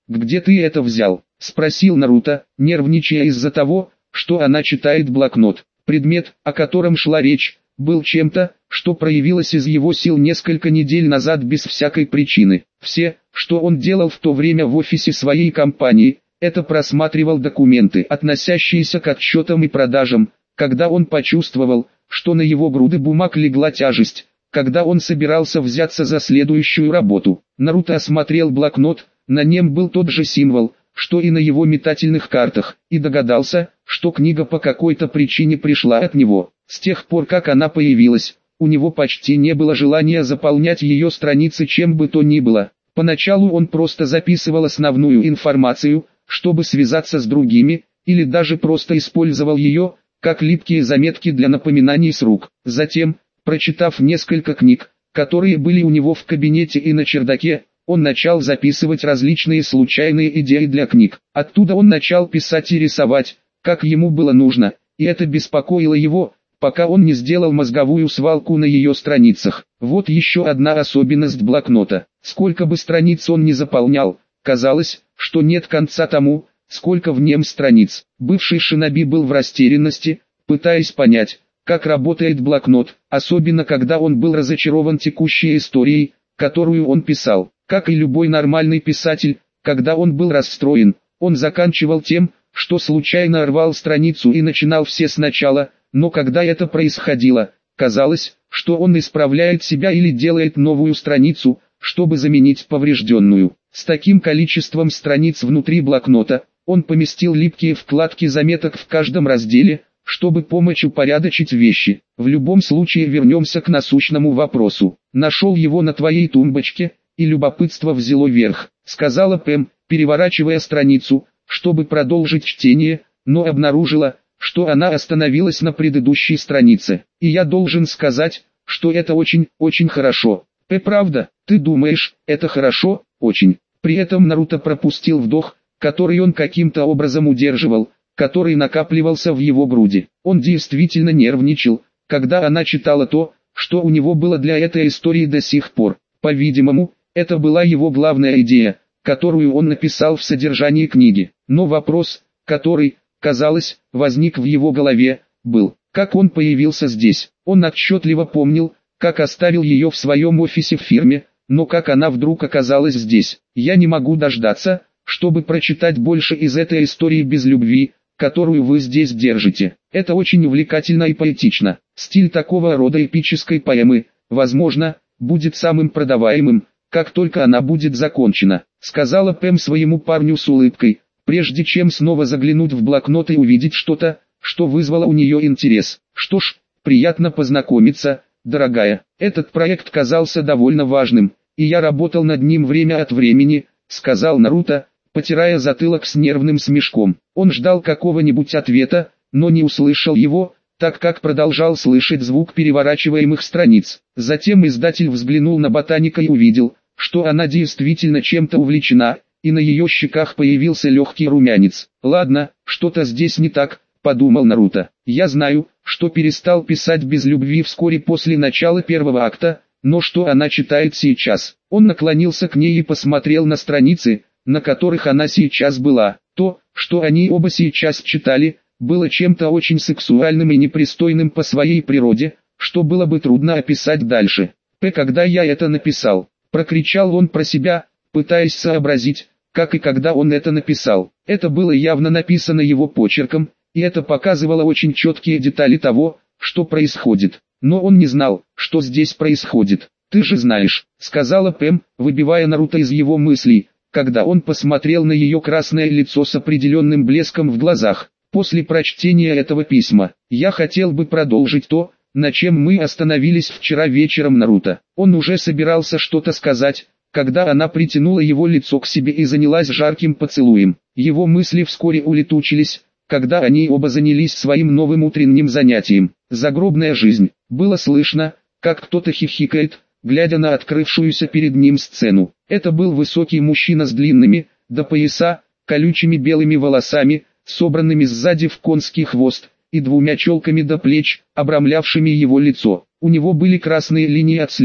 где ты это взял?» — спросил Наруто, нервничая из-за того, что она читает блокнот. Предмет, о котором шла речь, был чем-то, что проявилось из его сил несколько недель назад без всякой причины. Все, что он делал в то время в офисе своей компании, это просматривал документы, относящиеся к отчетам и продажам, когда он почувствовал, что на его груды бумаг легла тяжесть, когда он собирался взяться за следующую работу. Наруто осмотрел блокнот, на нем был тот же символ, что и на его метательных картах, и догадался, что книга по какой-то причине пришла от него. С тех пор, как она появилась, у него почти не было желания заполнять ее страницы чем бы то ни было. Поначалу он просто записывал основную информацию, чтобы связаться с другими, или даже просто использовал ее, как липкие заметки для напоминаний с рук. Затем, прочитав несколько книг, которые были у него в кабинете и на чердаке, он начал записывать различные случайные идеи для книг. Оттуда он начал писать и рисовать, как ему было нужно, и это беспокоило его, пока он не сделал мозговую свалку на ее страницах. Вот еще одна особенность блокнота. Сколько бы страниц он ни заполнял, казалось, что нет конца тому, сколько в нем страниц. Бывший шиноби был в растерянности, пытаясь понять, как работает блокнот, особенно когда он был разочарован текущей историей, которую он писал. Как и любой нормальный писатель, когда он был расстроен, он заканчивал тем, что случайно рвал страницу и начинал все сначала, но когда это происходило, казалось, что он исправляет себя или делает новую страницу, чтобы заменить поврежденную. С таким количеством страниц внутри блокнота, он поместил липкие вкладки заметок в каждом разделе, чтобы помочь упорядочить вещи. В любом случае вернемся к насущному вопросу. Нашел его на твоей тумбочке, и любопытство взяло верх, сказала Пэм, переворачивая страницу, чтобы продолжить чтение, но обнаружила, что она остановилась на предыдущей странице. И я должен сказать, что это очень, очень хорошо. Пэ, правда, ты думаешь, это хорошо, очень. При этом Наруто пропустил вдох, который он каким-то образом удерживал, который накапливался в его груди. Он действительно нервничал, когда она читала то, что у него было для этой истории до сих пор. По-видимому, это была его главная идея, которую он написал в содержании книги. Но вопрос, который, казалось, возник в его голове, был, как он появился здесь. Он отчетливо помнил, как оставил ее в своем офисе в фирме, но как она вдруг оказалась здесь. Я не могу дождаться, чтобы прочитать больше из этой истории без любви, которую вы здесь держите. Это очень увлекательно и поэтично. Стиль такого рода эпической поэмы, возможно, будет самым продаваемым, как только она будет закончена, сказала Пэм своему парню с улыбкой, прежде чем снова заглянуть в блокнот и увидеть что-то, что вызвало у нее интерес. Что ж, приятно познакомиться, дорогая. Этот проект казался довольно важным, и я работал над ним время от времени, сказал Наруто, потирая затылок с нервным смешком. Он ждал какого-нибудь ответа, но не услышал его, так как продолжал слышать звук переворачиваемых страниц. Затем издатель взглянул на ботаника и увидел, что она действительно чем-то увлечена, и на ее щеках появился легкий румянец. «Ладно, что-то здесь не так», — подумал Наруто. «Я знаю, что перестал писать без любви вскоре после начала первого акта, но что она читает сейчас?» Он наклонился к ней и посмотрел на страницы, на которых она сейчас была. То, что они оба сейчас читали, было чем-то очень сексуальным и непристойным по своей природе, что было бы трудно описать дальше. «П, когда я это написал», — прокричал он про себя, пытаясь сообразить, как и когда он это написал. Это было явно написано его почерком, и это показывало очень четкие детали того, что происходит. Но он не знал, что здесь происходит. «Ты же знаешь», — сказала Пэм, выбивая Наруто из его мыслей, когда он посмотрел на ее красное лицо с определенным блеском в глазах. «После прочтения этого письма, я хотел бы продолжить то, на чем мы остановились вчера вечером, Наруто». Он уже собирался что-то сказать, когда она притянула его лицо к себе и занялась жарким поцелуем. Его мысли вскоре улетучились, когда они оба занялись своим новым утренним занятием. Загробная жизнь. Было слышно, как кто-то хихикает, глядя на открывшуюся перед ним сцену. Это был высокий мужчина с длинными, до пояса, колючими белыми волосами, собранными сзади в конский хвост, и двумя челками до плеч, обрамлявшими его лицо. У него были красные линии от слез,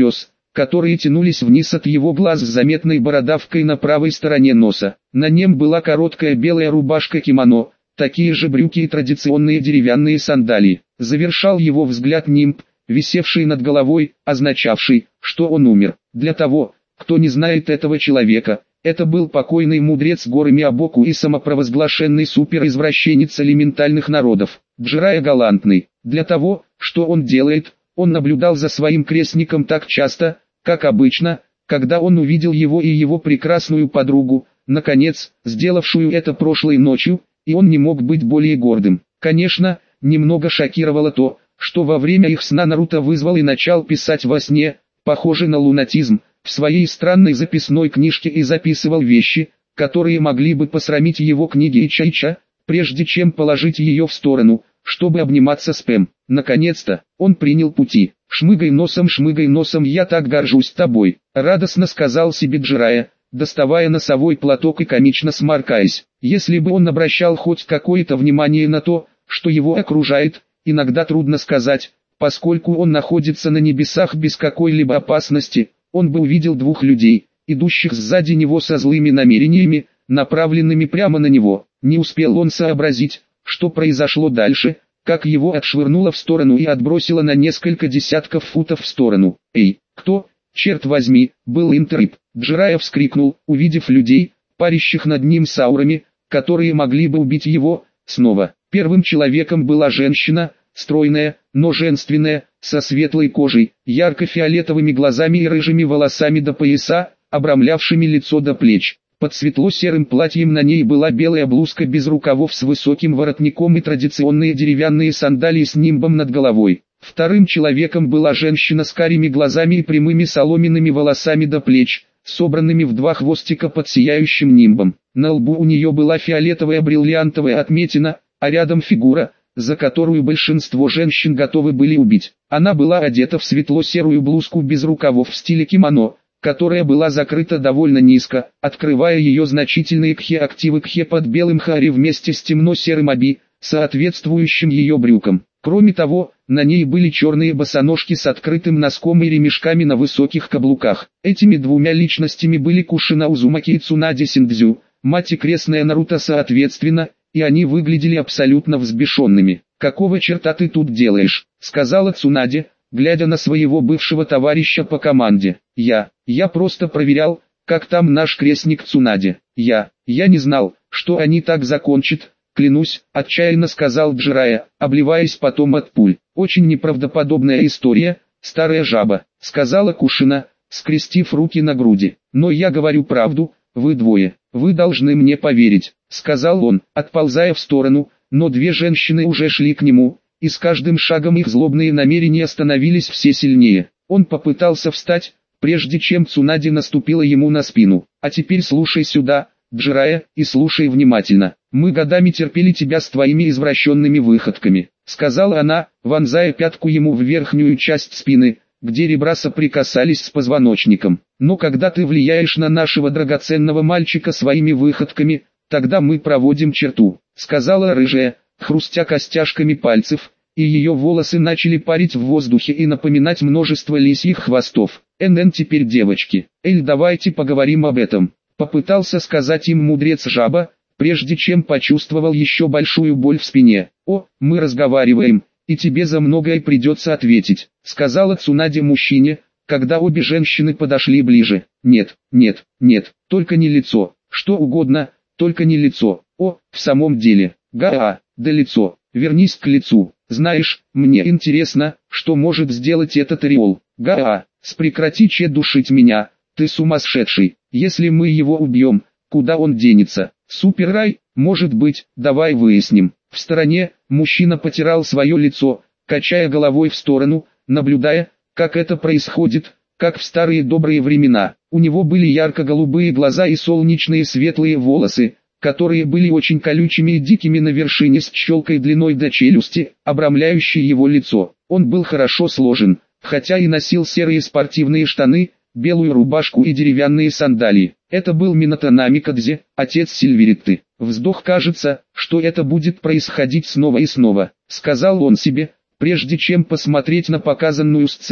которые тянулись вниз от его глаз с заметной бородавкой на правой стороне носа. На нем была короткая белая рубашка-кимоно, такие же брюки и традиционные деревянные сандалии. Завершал его взгляд нимб, висевший над головой, означавший, что он умер. Для того, кто не знает этого человека, это был покойный мудрец горы Миабоку и самопровозглашенный суперизвращенец элементальных народов, Джирайя Галантный. Для того, что он делает, он наблюдал за своим крестником так часто, как обычно, когда он увидел его и его прекрасную подругу, наконец, сделавшую это прошлой ночью, и он не мог быть более гордым. Конечно, немного шокировало то, что во время их сна Наруто вызвал и начал писать во сне, похожий на лунатизм, в своей странной записной книжке и записывал вещи, которые могли бы посрамить его книги Ича-Ича, прежде чем положить ее в сторону, чтобы обниматься с Пэм. Наконец-то, он принял пути. «Шмыгай носом, шмыгай носом, я так горжусь тобой», — радостно сказал себе Джирайя, доставая носовой платок и комично сморкаясь. Если бы он обращал хоть какое-то внимание на то, что его окружает, иногда трудно сказать, поскольку он находится на небесах без какой-либо опасности, он бы увидел двух людей, идущих сзади него со злыми намерениями, направленными прямо на него. Не успел он сообразить, что произошло дальше, как его отшвырнуло в сторону и отбросило на несколько десятков футов в сторону. «Эй, кто, черт возьми, был Интерип?» Джирайя вскрикнул, увидев людей, парящих над ним с аурами, которые могли бы убить его. Снова, первым человеком была женщина, стройная, но женственная, со светлой кожей, ярко-фиолетовыми глазами и рыжими волосами до пояса, обрамлявшими лицо до плеч. Под светло-серым платьем на ней была белая блузка без рукавов с высоким воротником и традиционные деревянные сандалии с нимбом над головой. Вторым человеком была женщина с карими глазами и прямыми соломенными волосами до плеч, собранными в два хвостика под сияющим нимбом. На лбу у нее была фиолетовая бриллиантовая отметина, а рядом фигура, за которую большинство женщин готовы были убить. Она была одета в светло-серую блузку без рукавов в стиле кимоно, которая была закрыта довольно низко, открывая ее значительные кхе-активы кхе под белым хари вместе с темно-серым оби, соответствующим ее брюкам. Кроме того, на ней были черные босоножки с открытым носком и ремешками на высоких каблуках. Этими двумя личностями были Кушина Узумаки и Цунаде Синдзю, мать и крестная Наруто соответственно, и они выглядели абсолютно взбешенными. «Какого черта ты тут делаешь?» — сказала Цунаде, глядя на своего бывшего товарища по команде. «Я, я просто проверял, как там наш крестник Цунаде. Я, я не знал, что они так закончат, клянусь», — отчаянно сказал Джирайя, обливаясь потом от пуль. «Очень неправдоподобная история, старая жаба», — сказала Кушина, скрестив руки на груди. «Но я говорю правду, вы двое, вы должны мне поверить», — сказал он, отползая в сторону, но две женщины уже шли к нему, и с каждым шагом их злобные намерения становились все сильнее. Он попытался встать, прежде чем Цунаде наступила ему на спину. «А теперь слушай сюда, Джирайя, и слушай внимательно. Мы годами терпели тебя с твоими извращенными выходками», — сказала она, вонзая пятку ему в верхнюю часть спины, где ребра соприкасались с позвоночником. «Но когда ты влияешь на нашего драгоценного мальчика своими выходками, тогда мы проводим черту», — сказала рыжая, хрустя костяшками пальцев, и ее волосы начали парить в воздухе и напоминать множество лисьих хвостов. «НН теперь девочки. Эль, давайте поговорим об этом», — попытался сказать им мудрец жаба, прежде чем почувствовал еще большую боль в спине. «О, мы разговариваем, и тебе за многое придется ответить», — сказала Цунаде мужчине, когда обе женщины подошли ближе. «Нет, нет, нет, только не лицо, что угодно, только не лицо. О, в самом деле, га-а, да лицо, вернись к лицу. Знаешь, мне интересно, что может сделать этот ореол. Га-а, прекрати че душить меня, ты сумасшедший. Если мы его убьем, куда он денется? Супер-рай, может быть, давай выясним». В стороне, мужчина потирал свое лицо, качая головой в сторону, наблюдая, как это происходит, как в старые добрые времена. У него были ярко-голубые глаза и солнечные светлые волосы, которые были очень колючими и дикими на вершине с щелкой длиной до челюсти, обрамляющей его лицо. Он был хорошо сложен, хотя и носил серые спортивные штаны, белую рубашку и деревянные сандалии. Это был Минато Намикадзе, отец Сильверитты. «Вздох, кажется, что это будет происходить снова и снова», — сказал он себе, прежде чем посмотреть на показанную сцену,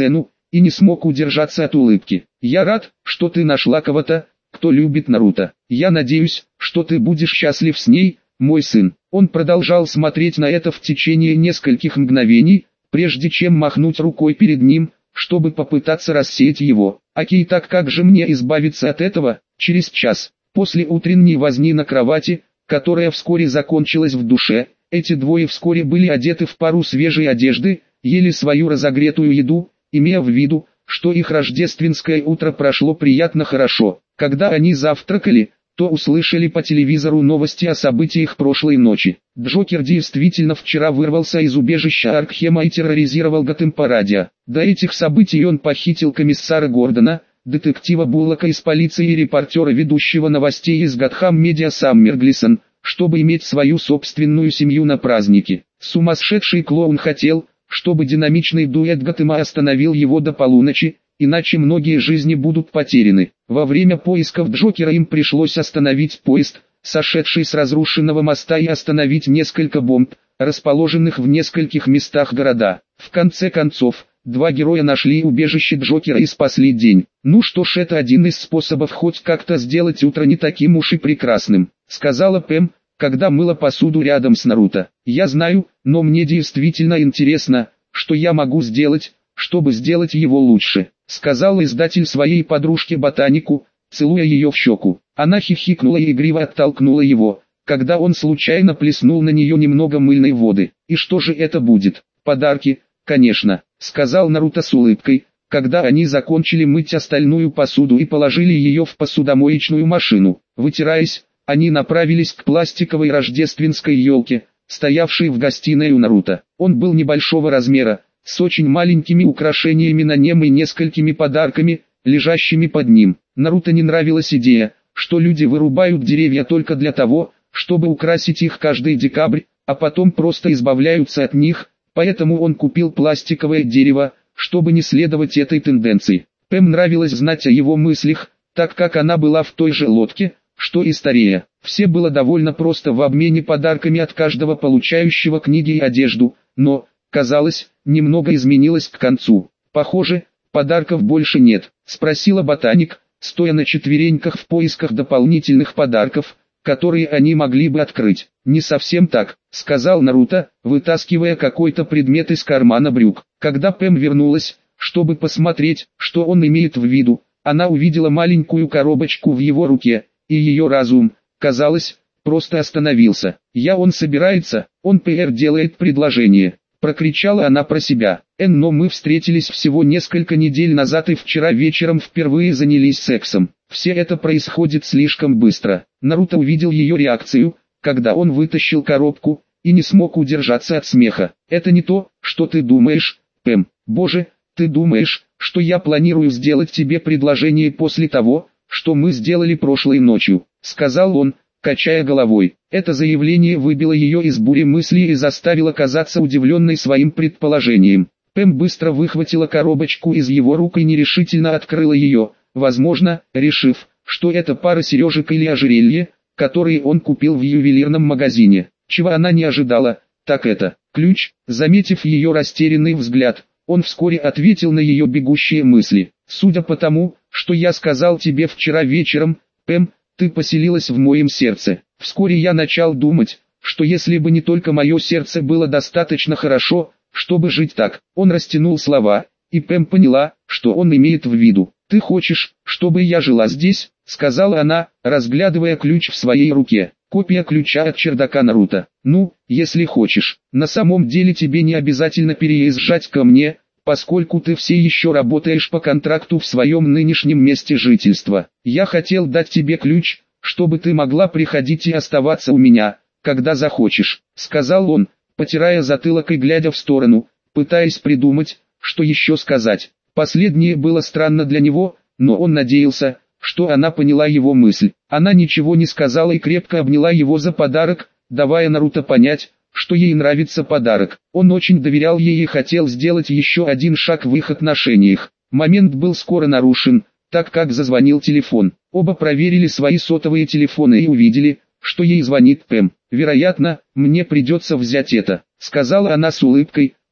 и не смог удержаться от улыбки. «Я рад, что ты нашла кого-то, кто любит Наруто. Я надеюсь, что ты будешь счастлив с ней, мой сын». Он продолжал смотреть на это в течение нескольких мгновений, прежде чем махнуть рукой перед ним, чтобы попытаться рассеять его. «Окей, так как же мне избавиться от этого?» Через час, после утренней возни на кровати, которая вскоре закончилась в душе, эти двое вскоре были одеты в пару свежей одежды, ели свою разогретую еду, имея в виду, что их рождественское утро прошло приятно хорошо. Когда они завтракали, то услышали по телевизору новости о событиях прошлой ночи. Джокер действительно вчера вырвался из убежища Аркхема и терроризировал Готэм по радио. До этих событий он похитил комиссара Гордона, детектива Буллока из полиции и репортера, ведущего новостей из Gotham Media Саммер Глисон, чтобы иметь свою собственную семью на празднике. Сумасшедший клоун хотел, чтобы динамичный дуэт Готэма остановил его до полуночи, иначе многие жизни будут потеряны. Во время поисков Джокера им пришлось остановить поезд, сошедший с разрушенного моста, и остановить несколько бомб, расположенных в нескольких местах города. В конце концов, два героя нашли убежище Джокера и спасли день. «Ну что ж, это один из способов хоть как-то сделать утро не таким уж и прекрасным», сказала Пэм, когда мыла посуду рядом с Наруто. «Я знаю, но мне действительно интересно, что я могу сделать, чтобы сделать его лучше», сказал издатель своей подружке-ботанику, целуя ее в щеку. Она хихикнула и игриво оттолкнула его, когда он случайно плеснул на нее немного мыльной воды. «И что же это будет?» «Подарки, конечно», сказал Наруто с улыбкой, когда они закончили мыть остальную посуду и положили ее в посудомоечную машину. Вытираясь, они направились к пластиковой рождественской елке, стоявшей в гостиной у Наруто. Он был небольшого размера, с очень маленькими украшениями на нем и несколькими подарками, лежащими под ним. Наруто не нравилась идея, что люди вырубают деревья только для того, чтобы украсить их каждый декабрь, а потом просто избавляются от них, поэтому он купил пластиковое дерево, чтобы не следовать этой тенденции. Пэм нравилось знать о его мыслях, так как она была в той же лодке, что и старее. Все было довольно просто в обмене подарками от каждого получающего книги и одежду, но, казалось, немного изменилось к концу. «Похоже, подарков больше нет?» – спросила ботаник, стоя на четвереньках в поисках дополнительных подарков, которые они могли бы открыть. «Не совсем так», — сказал Наруто, вытаскивая какой-то предмет из кармана брюк. Когда Пэм вернулась, чтобы посмотреть, что он имеет в виду, она увидела маленькую коробочку в его руке, и ее разум, казалось, просто остановился. «Я он собирается, он ПР делает предложение», — прокричала она про себя. «Эн, но мы встретились всего несколько недель назад и вчера вечером впервые занялись сексом. Все это происходит слишком быстро». Наруто увидел ее реакцию, когда он вытащил коробку, и не смог удержаться от смеха. «Это не то, что ты думаешь, Пэм. Боже, ты думаешь, что я планирую сделать тебе предложение после того, что мы сделали прошлой ночью?» — сказал он, качая головой. Это заявление выбило ее из бури мыслей и заставило казаться удивленной своим предположением. Пэм быстро выхватила коробочку из его рук и нерешительно открыла ее, возможно, решив, что это пара сережек или ожерелье, которые он купил в ювелирном магазине. Чего она не ожидала, так это ключ. Заметив ее растерянный взгляд, он вскоре ответил на ее бегущие мысли. «Судя по тому, что я сказал тебе вчера вечером, Пэм, ты поселилась в моем сердце. Вскоре я начал думать, что если бы не только мое сердце было достаточно хорошо, чтобы жить так». Он растянул слова, и Пэм поняла, что он имеет в виду. «Ты хочешь, чтобы я жила здесь?» — сказала она, разглядывая ключ в своей руке. Копия ключа от чердака Наруто. «Ну, если хочешь. На самом деле тебе не обязательно переезжать ко мне, поскольку ты все еще работаешь по контракту в своем нынешнем месте жительства. Я хотел дать тебе ключ, чтобы ты могла приходить и оставаться у меня, когда захочешь», — сказал он, потирая затылок и глядя в сторону, пытаясь придумать, что еще сказать. Последнее было странно для него, но он надеялся, что она поняла его мысль. Она ничего не сказала и крепко обняла его за подарок, давая Наруто понять, что ей нравится подарок. Он очень доверял ей и хотел сделать еще один шаг в их отношениях. Момент был скоро нарушен, так как зазвонил телефон. Оба проверили свои сотовые телефоны и увидели, что ей звонит Пэм. «Вероятно, мне придется взять это», — сказала она с улыбкой,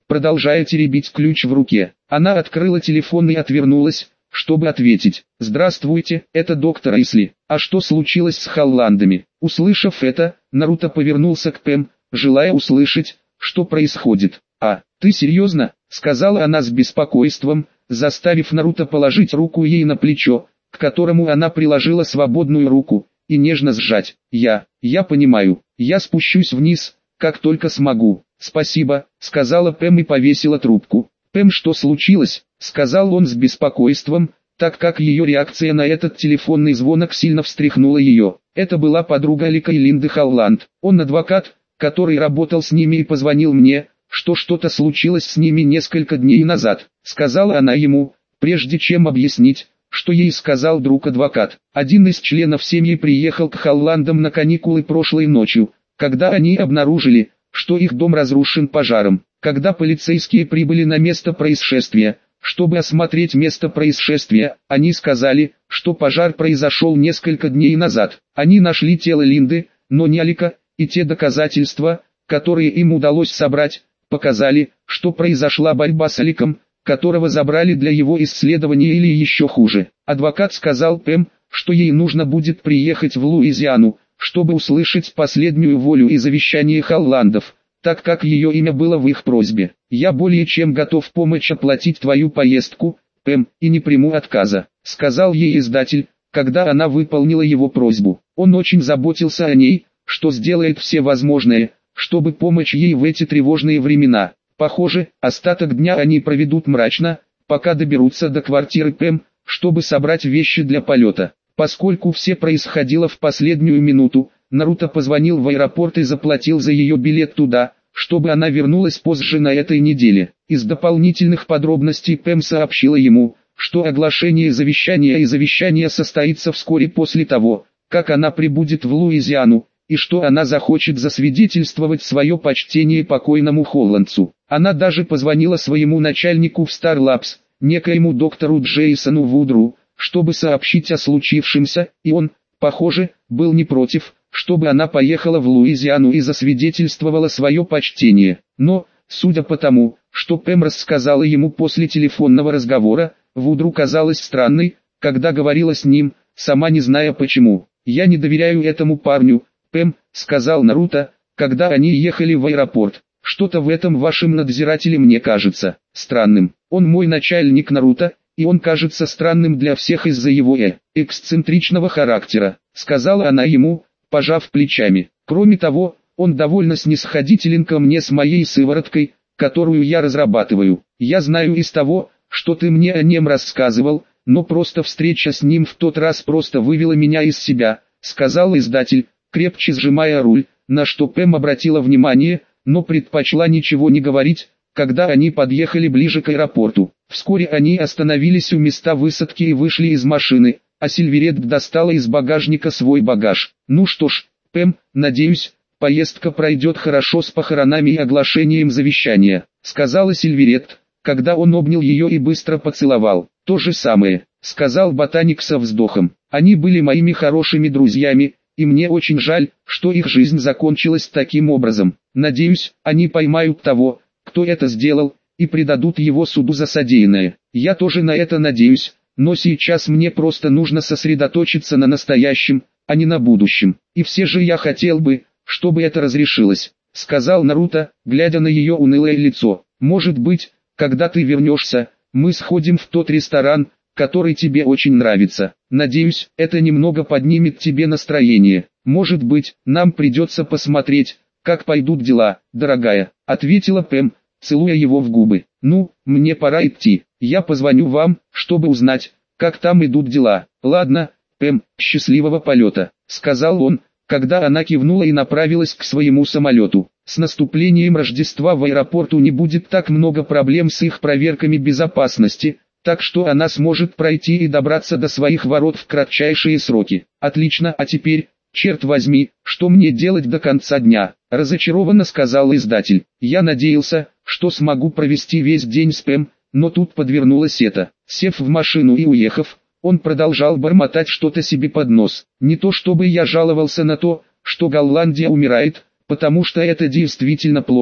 продолжая теребить ключ в руке. Она открыла телефон и отвернулась, чтобы ответить. «Здравствуйте, это доктор Исли. А что случилось с Холландами?» Услышав это, Наруто повернулся к Пэм, желая услышать, что происходит. «А, ты серьезно?» — сказала она с беспокойством, заставив Наруто положить руку ей на плечо, к которому она приложила свободную руку, и нежно сжать. «Я, я понимаю, я спущусь вниз, как только смогу». «Спасибо», — сказала Пэм и повесила трубку. «Пэм, что случилось?» — сказал он с беспокойством, так как ее реакция на этот телефонный звонок сильно встряхнула ее. Это была подруга Алика и Линды Холланд. Он адвокат, который работал с ними и позвонил мне, что что-то случилось с ними несколько дней назад, сказала она ему, прежде чем объяснить, что ей сказал друг-адвокат. Один из членов семьи приехал к Холландам на каникулы прошлой ночью, когда они обнаружили, что их дом разрушен пожаром. Когда полицейские прибыли на место происшествия, чтобы осмотреть место происшествия, они сказали, что пожар произошел несколько дней назад. Они нашли тело Линды, но не Алика, и те доказательства, которые им удалось собрать, показали, что произошла борьба с Аликом, которого забрали для его исследования или еще хуже. Адвокат сказал Пэм, что ей нужно будет приехать в Луизиану, чтобы услышать последнюю волю и завещание Холландов, так как ее имя было в их просьбе. «Я более чем готов помочь оплатить твою поездку, Пэм, и не приму отказа», — сказал ей издатель, когда она выполнила его просьбу. Он очень заботился о ней, что сделает все возможное, чтобы помочь ей в эти тревожные времена. Похоже, остаток дня они проведут мрачно, пока доберутся до квартиры Пэм, чтобы собрать вещи для полета. Поскольку все происходило в последнюю минуту, Наруто позвонил в аэропорт и заплатил за ее билет туда, чтобы она вернулась позже на этой неделе. Из дополнительных подробностей Пэм сообщила ему, что оглашение завещания и завещания состоится вскоре после того, как она прибудет в Луизиану, и что она захочет засвидетельствовать свое почтение покойному холландцу. Она даже позвонила своему начальнику в Star Labs, некоему доктору Джейсону Вудру, чтобы сообщить о случившемся, и он, похоже, был не против, чтобы она поехала в Луизиану и засвидетельствовала свое почтение. Но, судя по тому, что Пэм рассказала ему после телефонного разговора, Вудру казалась странной, когда говорила с ним, сама не зная почему. «Я не доверяю этому парню, Пэм», — сказал Наруто, когда они ехали в аэропорт. «Что-то в этом вашем надзирателе мне кажется странным. Он мой начальник, Наруто, и он кажется странным для всех из-за его э, эксцентричного характера», — сказала она ему, пожав плечами. «Кроме того, он довольно снисходителен ко мне с моей сывороткой, которую я разрабатываю. Я знаю из того, что ты мне о нем рассказывал, но просто встреча с ним в тот раз просто вывела меня из себя», — сказал издатель, крепче сжимая руль, на что Пэм обратила внимание, но предпочла ничего не говорить, когда они подъехали ближе к аэропорту. Вскоре они остановились у места высадки и вышли из машины, а Сильверет достала из багажника свой багаж. «Ну что ж, Пэм, надеюсь, поездка пройдет хорошо с похоронами и оглашением завещания», — сказала Сильверет, когда он обнял ее и быстро поцеловал. «То же самое», — сказал ботаник со вздохом. «Они были моими хорошими друзьями, и мне очень жаль, что их жизнь закончилась таким образом. Надеюсь, они поймают того, кто это сделал, и предадут его суду за содеянное. Я тоже на это надеюсь, но сейчас мне просто нужно сосредоточиться на настоящем, а не на будущем. И все же я хотел бы, чтобы это разрешилось», — сказал Наруто, глядя на ее унылое лицо. «Может быть, когда ты вернешься, мы сходим в тот ресторан, который тебе очень нравится. Надеюсь, это немного поднимет тебе настроение. Может быть, нам придется посмотреть, как пойдут дела, дорогая», — ответила Пэм, целуя его в губы. «Ну, мне пора идти. Я позвоню вам, чтобы узнать, как там идут дела». «Ладно, Пэм, счастливого полета», — сказал он, когда она кивнула и направилась к своему самолету. С наступлением Рождества в аэропорту не будет так много проблем с их проверками безопасности, так что она сможет пройти и добраться до своих ворот в кратчайшие сроки. «Отлично, а теперь, черт возьми, что мне делать до конца дня?» — разочарованно сказал издатель. «Я надеялся, что смогу провести весь день с Пэм, но тут подвернулось это». Сев в машину и уехав, он продолжал бормотать что-то себе под нос. «Не то чтобы я жаловался на то, что Голландия умирает, потому что это действительно плохо,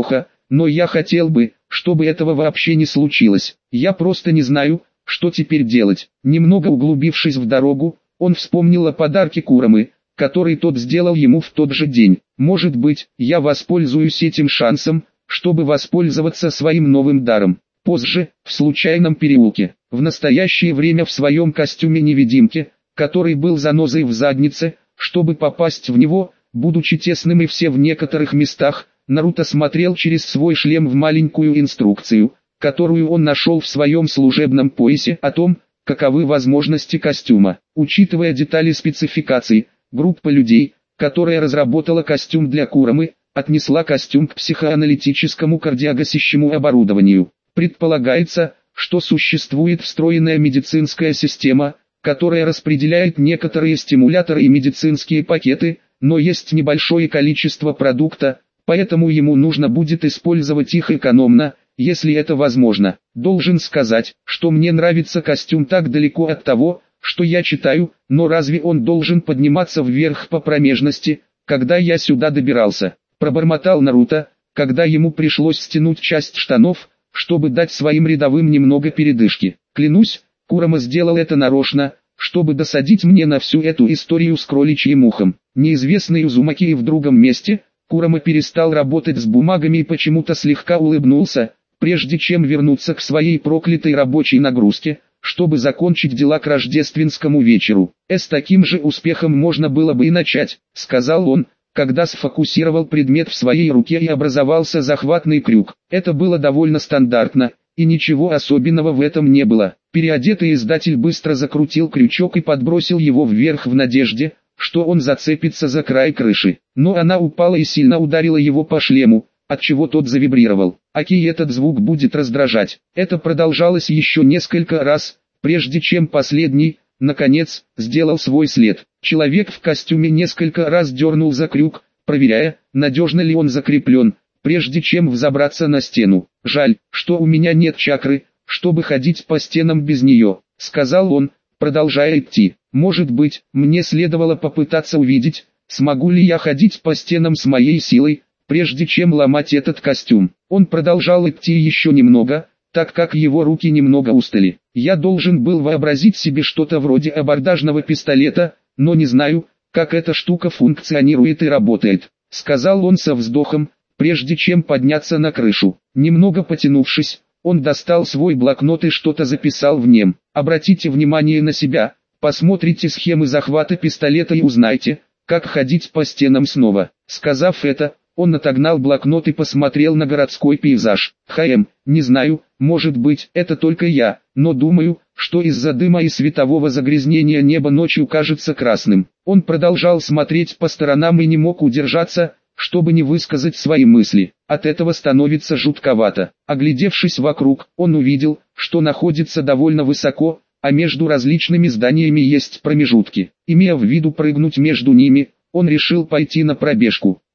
но я хотел бы, чтобы этого вообще не случилось. Я просто не знаю, что теперь делать. Немного углубившись в дорогу, он вспомнил о подарке Курамы, который тот сделал ему в тот же день. Может быть, я воспользуюсь этим шансом, чтобы воспользоваться своим новым даром. Позже, в случайном переулке, в настоящее время в своем костюме-невидимки, который был занозой в заднице, чтобы попасть в него, будучи тесным и все в некоторых местах, Наруто смотрел через свой шлем в маленькую инструкцию, которую он нашел в своем служебном поясе о том, каковы возможности костюма. Учитывая детали спецификаций, группа людей, которая разработала костюм для Курамы, отнесла костюм к психоаналитическому кардиогасящему оборудованию. Предполагается, что существует встроенная медицинская система, которая распределяет некоторые стимуляторы и медицинские пакеты, но есть небольшое количество продукта, поэтому ему нужно будет использовать их экономно, если это возможно. Должен сказать, что мне нравится костюм так далеко от того, что я читаю, но разве он должен подниматься вверх по промежности, когда я сюда добирался? Пробормотал Наруто, когда ему пришлось стянуть часть штанов, чтобы дать своим рядовым немного передышки. Клянусь, Курама сделал это нарочно, чтобы досадить мне на всю эту историю с кроличьим ухом. Неизвестный Узумаки в другом месте, Курама перестал работать с бумагами и почему-то слегка улыбнулся, прежде чем вернуться к своей проклятой рабочей нагрузке, чтобы закончить дела к рождественскому вечеру. «Э, с таким же успехом можно было бы и начать», — сказал он, когда сфокусировал предмет в своей руке и образовался захватный крюк. Это было довольно стандартно, и ничего особенного в этом не было. Переодетый издатель быстро закрутил крючок и подбросил его вверх в надежде, что он зацепится за край крыши. Но она упала и сильно ударила его по шлему, отчего тот завибрировал. Аки, этот звук будет раздражать. Это продолжалось еще несколько раз, прежде чем последний, наконец, сделал свой след. Человек в костюме несколько раз дернул за крюк, проверяя, надежно ли он закреплен, прежде чем взобраться на стену. «Жаль, что у меня нет чакры, чтобы ходить по стенам без нее», — сказал он, продолжая идти. «Может быть, мне следовало попытаться увидеть, смогу ли я ходить по стенам с моей силой, прежде чем ломать этот костюм». Он продолжал идти еще немного, так как его руки немного устали. «Я должен был вообразить себе что-то вроде абордажного пистолета, но не знаю, как эта штука функционирует и работает», — сказал он со вздохом, прежде чем подняться на крышу. Немного потянувшись, он достал свой блокнот и что-то записал в нем. «Обратите внимание на себя, посмотрите схемы захвата пистолета и узнайте, как ходить по стенам снова». Сказав это, он отогнал блокнот и посмотрел на городской пейзаж. «Хм, не знаю, может быть, это только я, но думаю, что из-за дыма и светового загрязнения небо ночью кажется красным». Он продолжал смотреть по сторонам и не мог удержаться, чтобы не высказать свои мысли. От этого становится жутковато. Оглядевшись вокруг, он увидел, что находится довольно высоко, а между различными зданиями есть промежутки. Имея в виду прыгнуть между ними, он решил пойти на пробежку.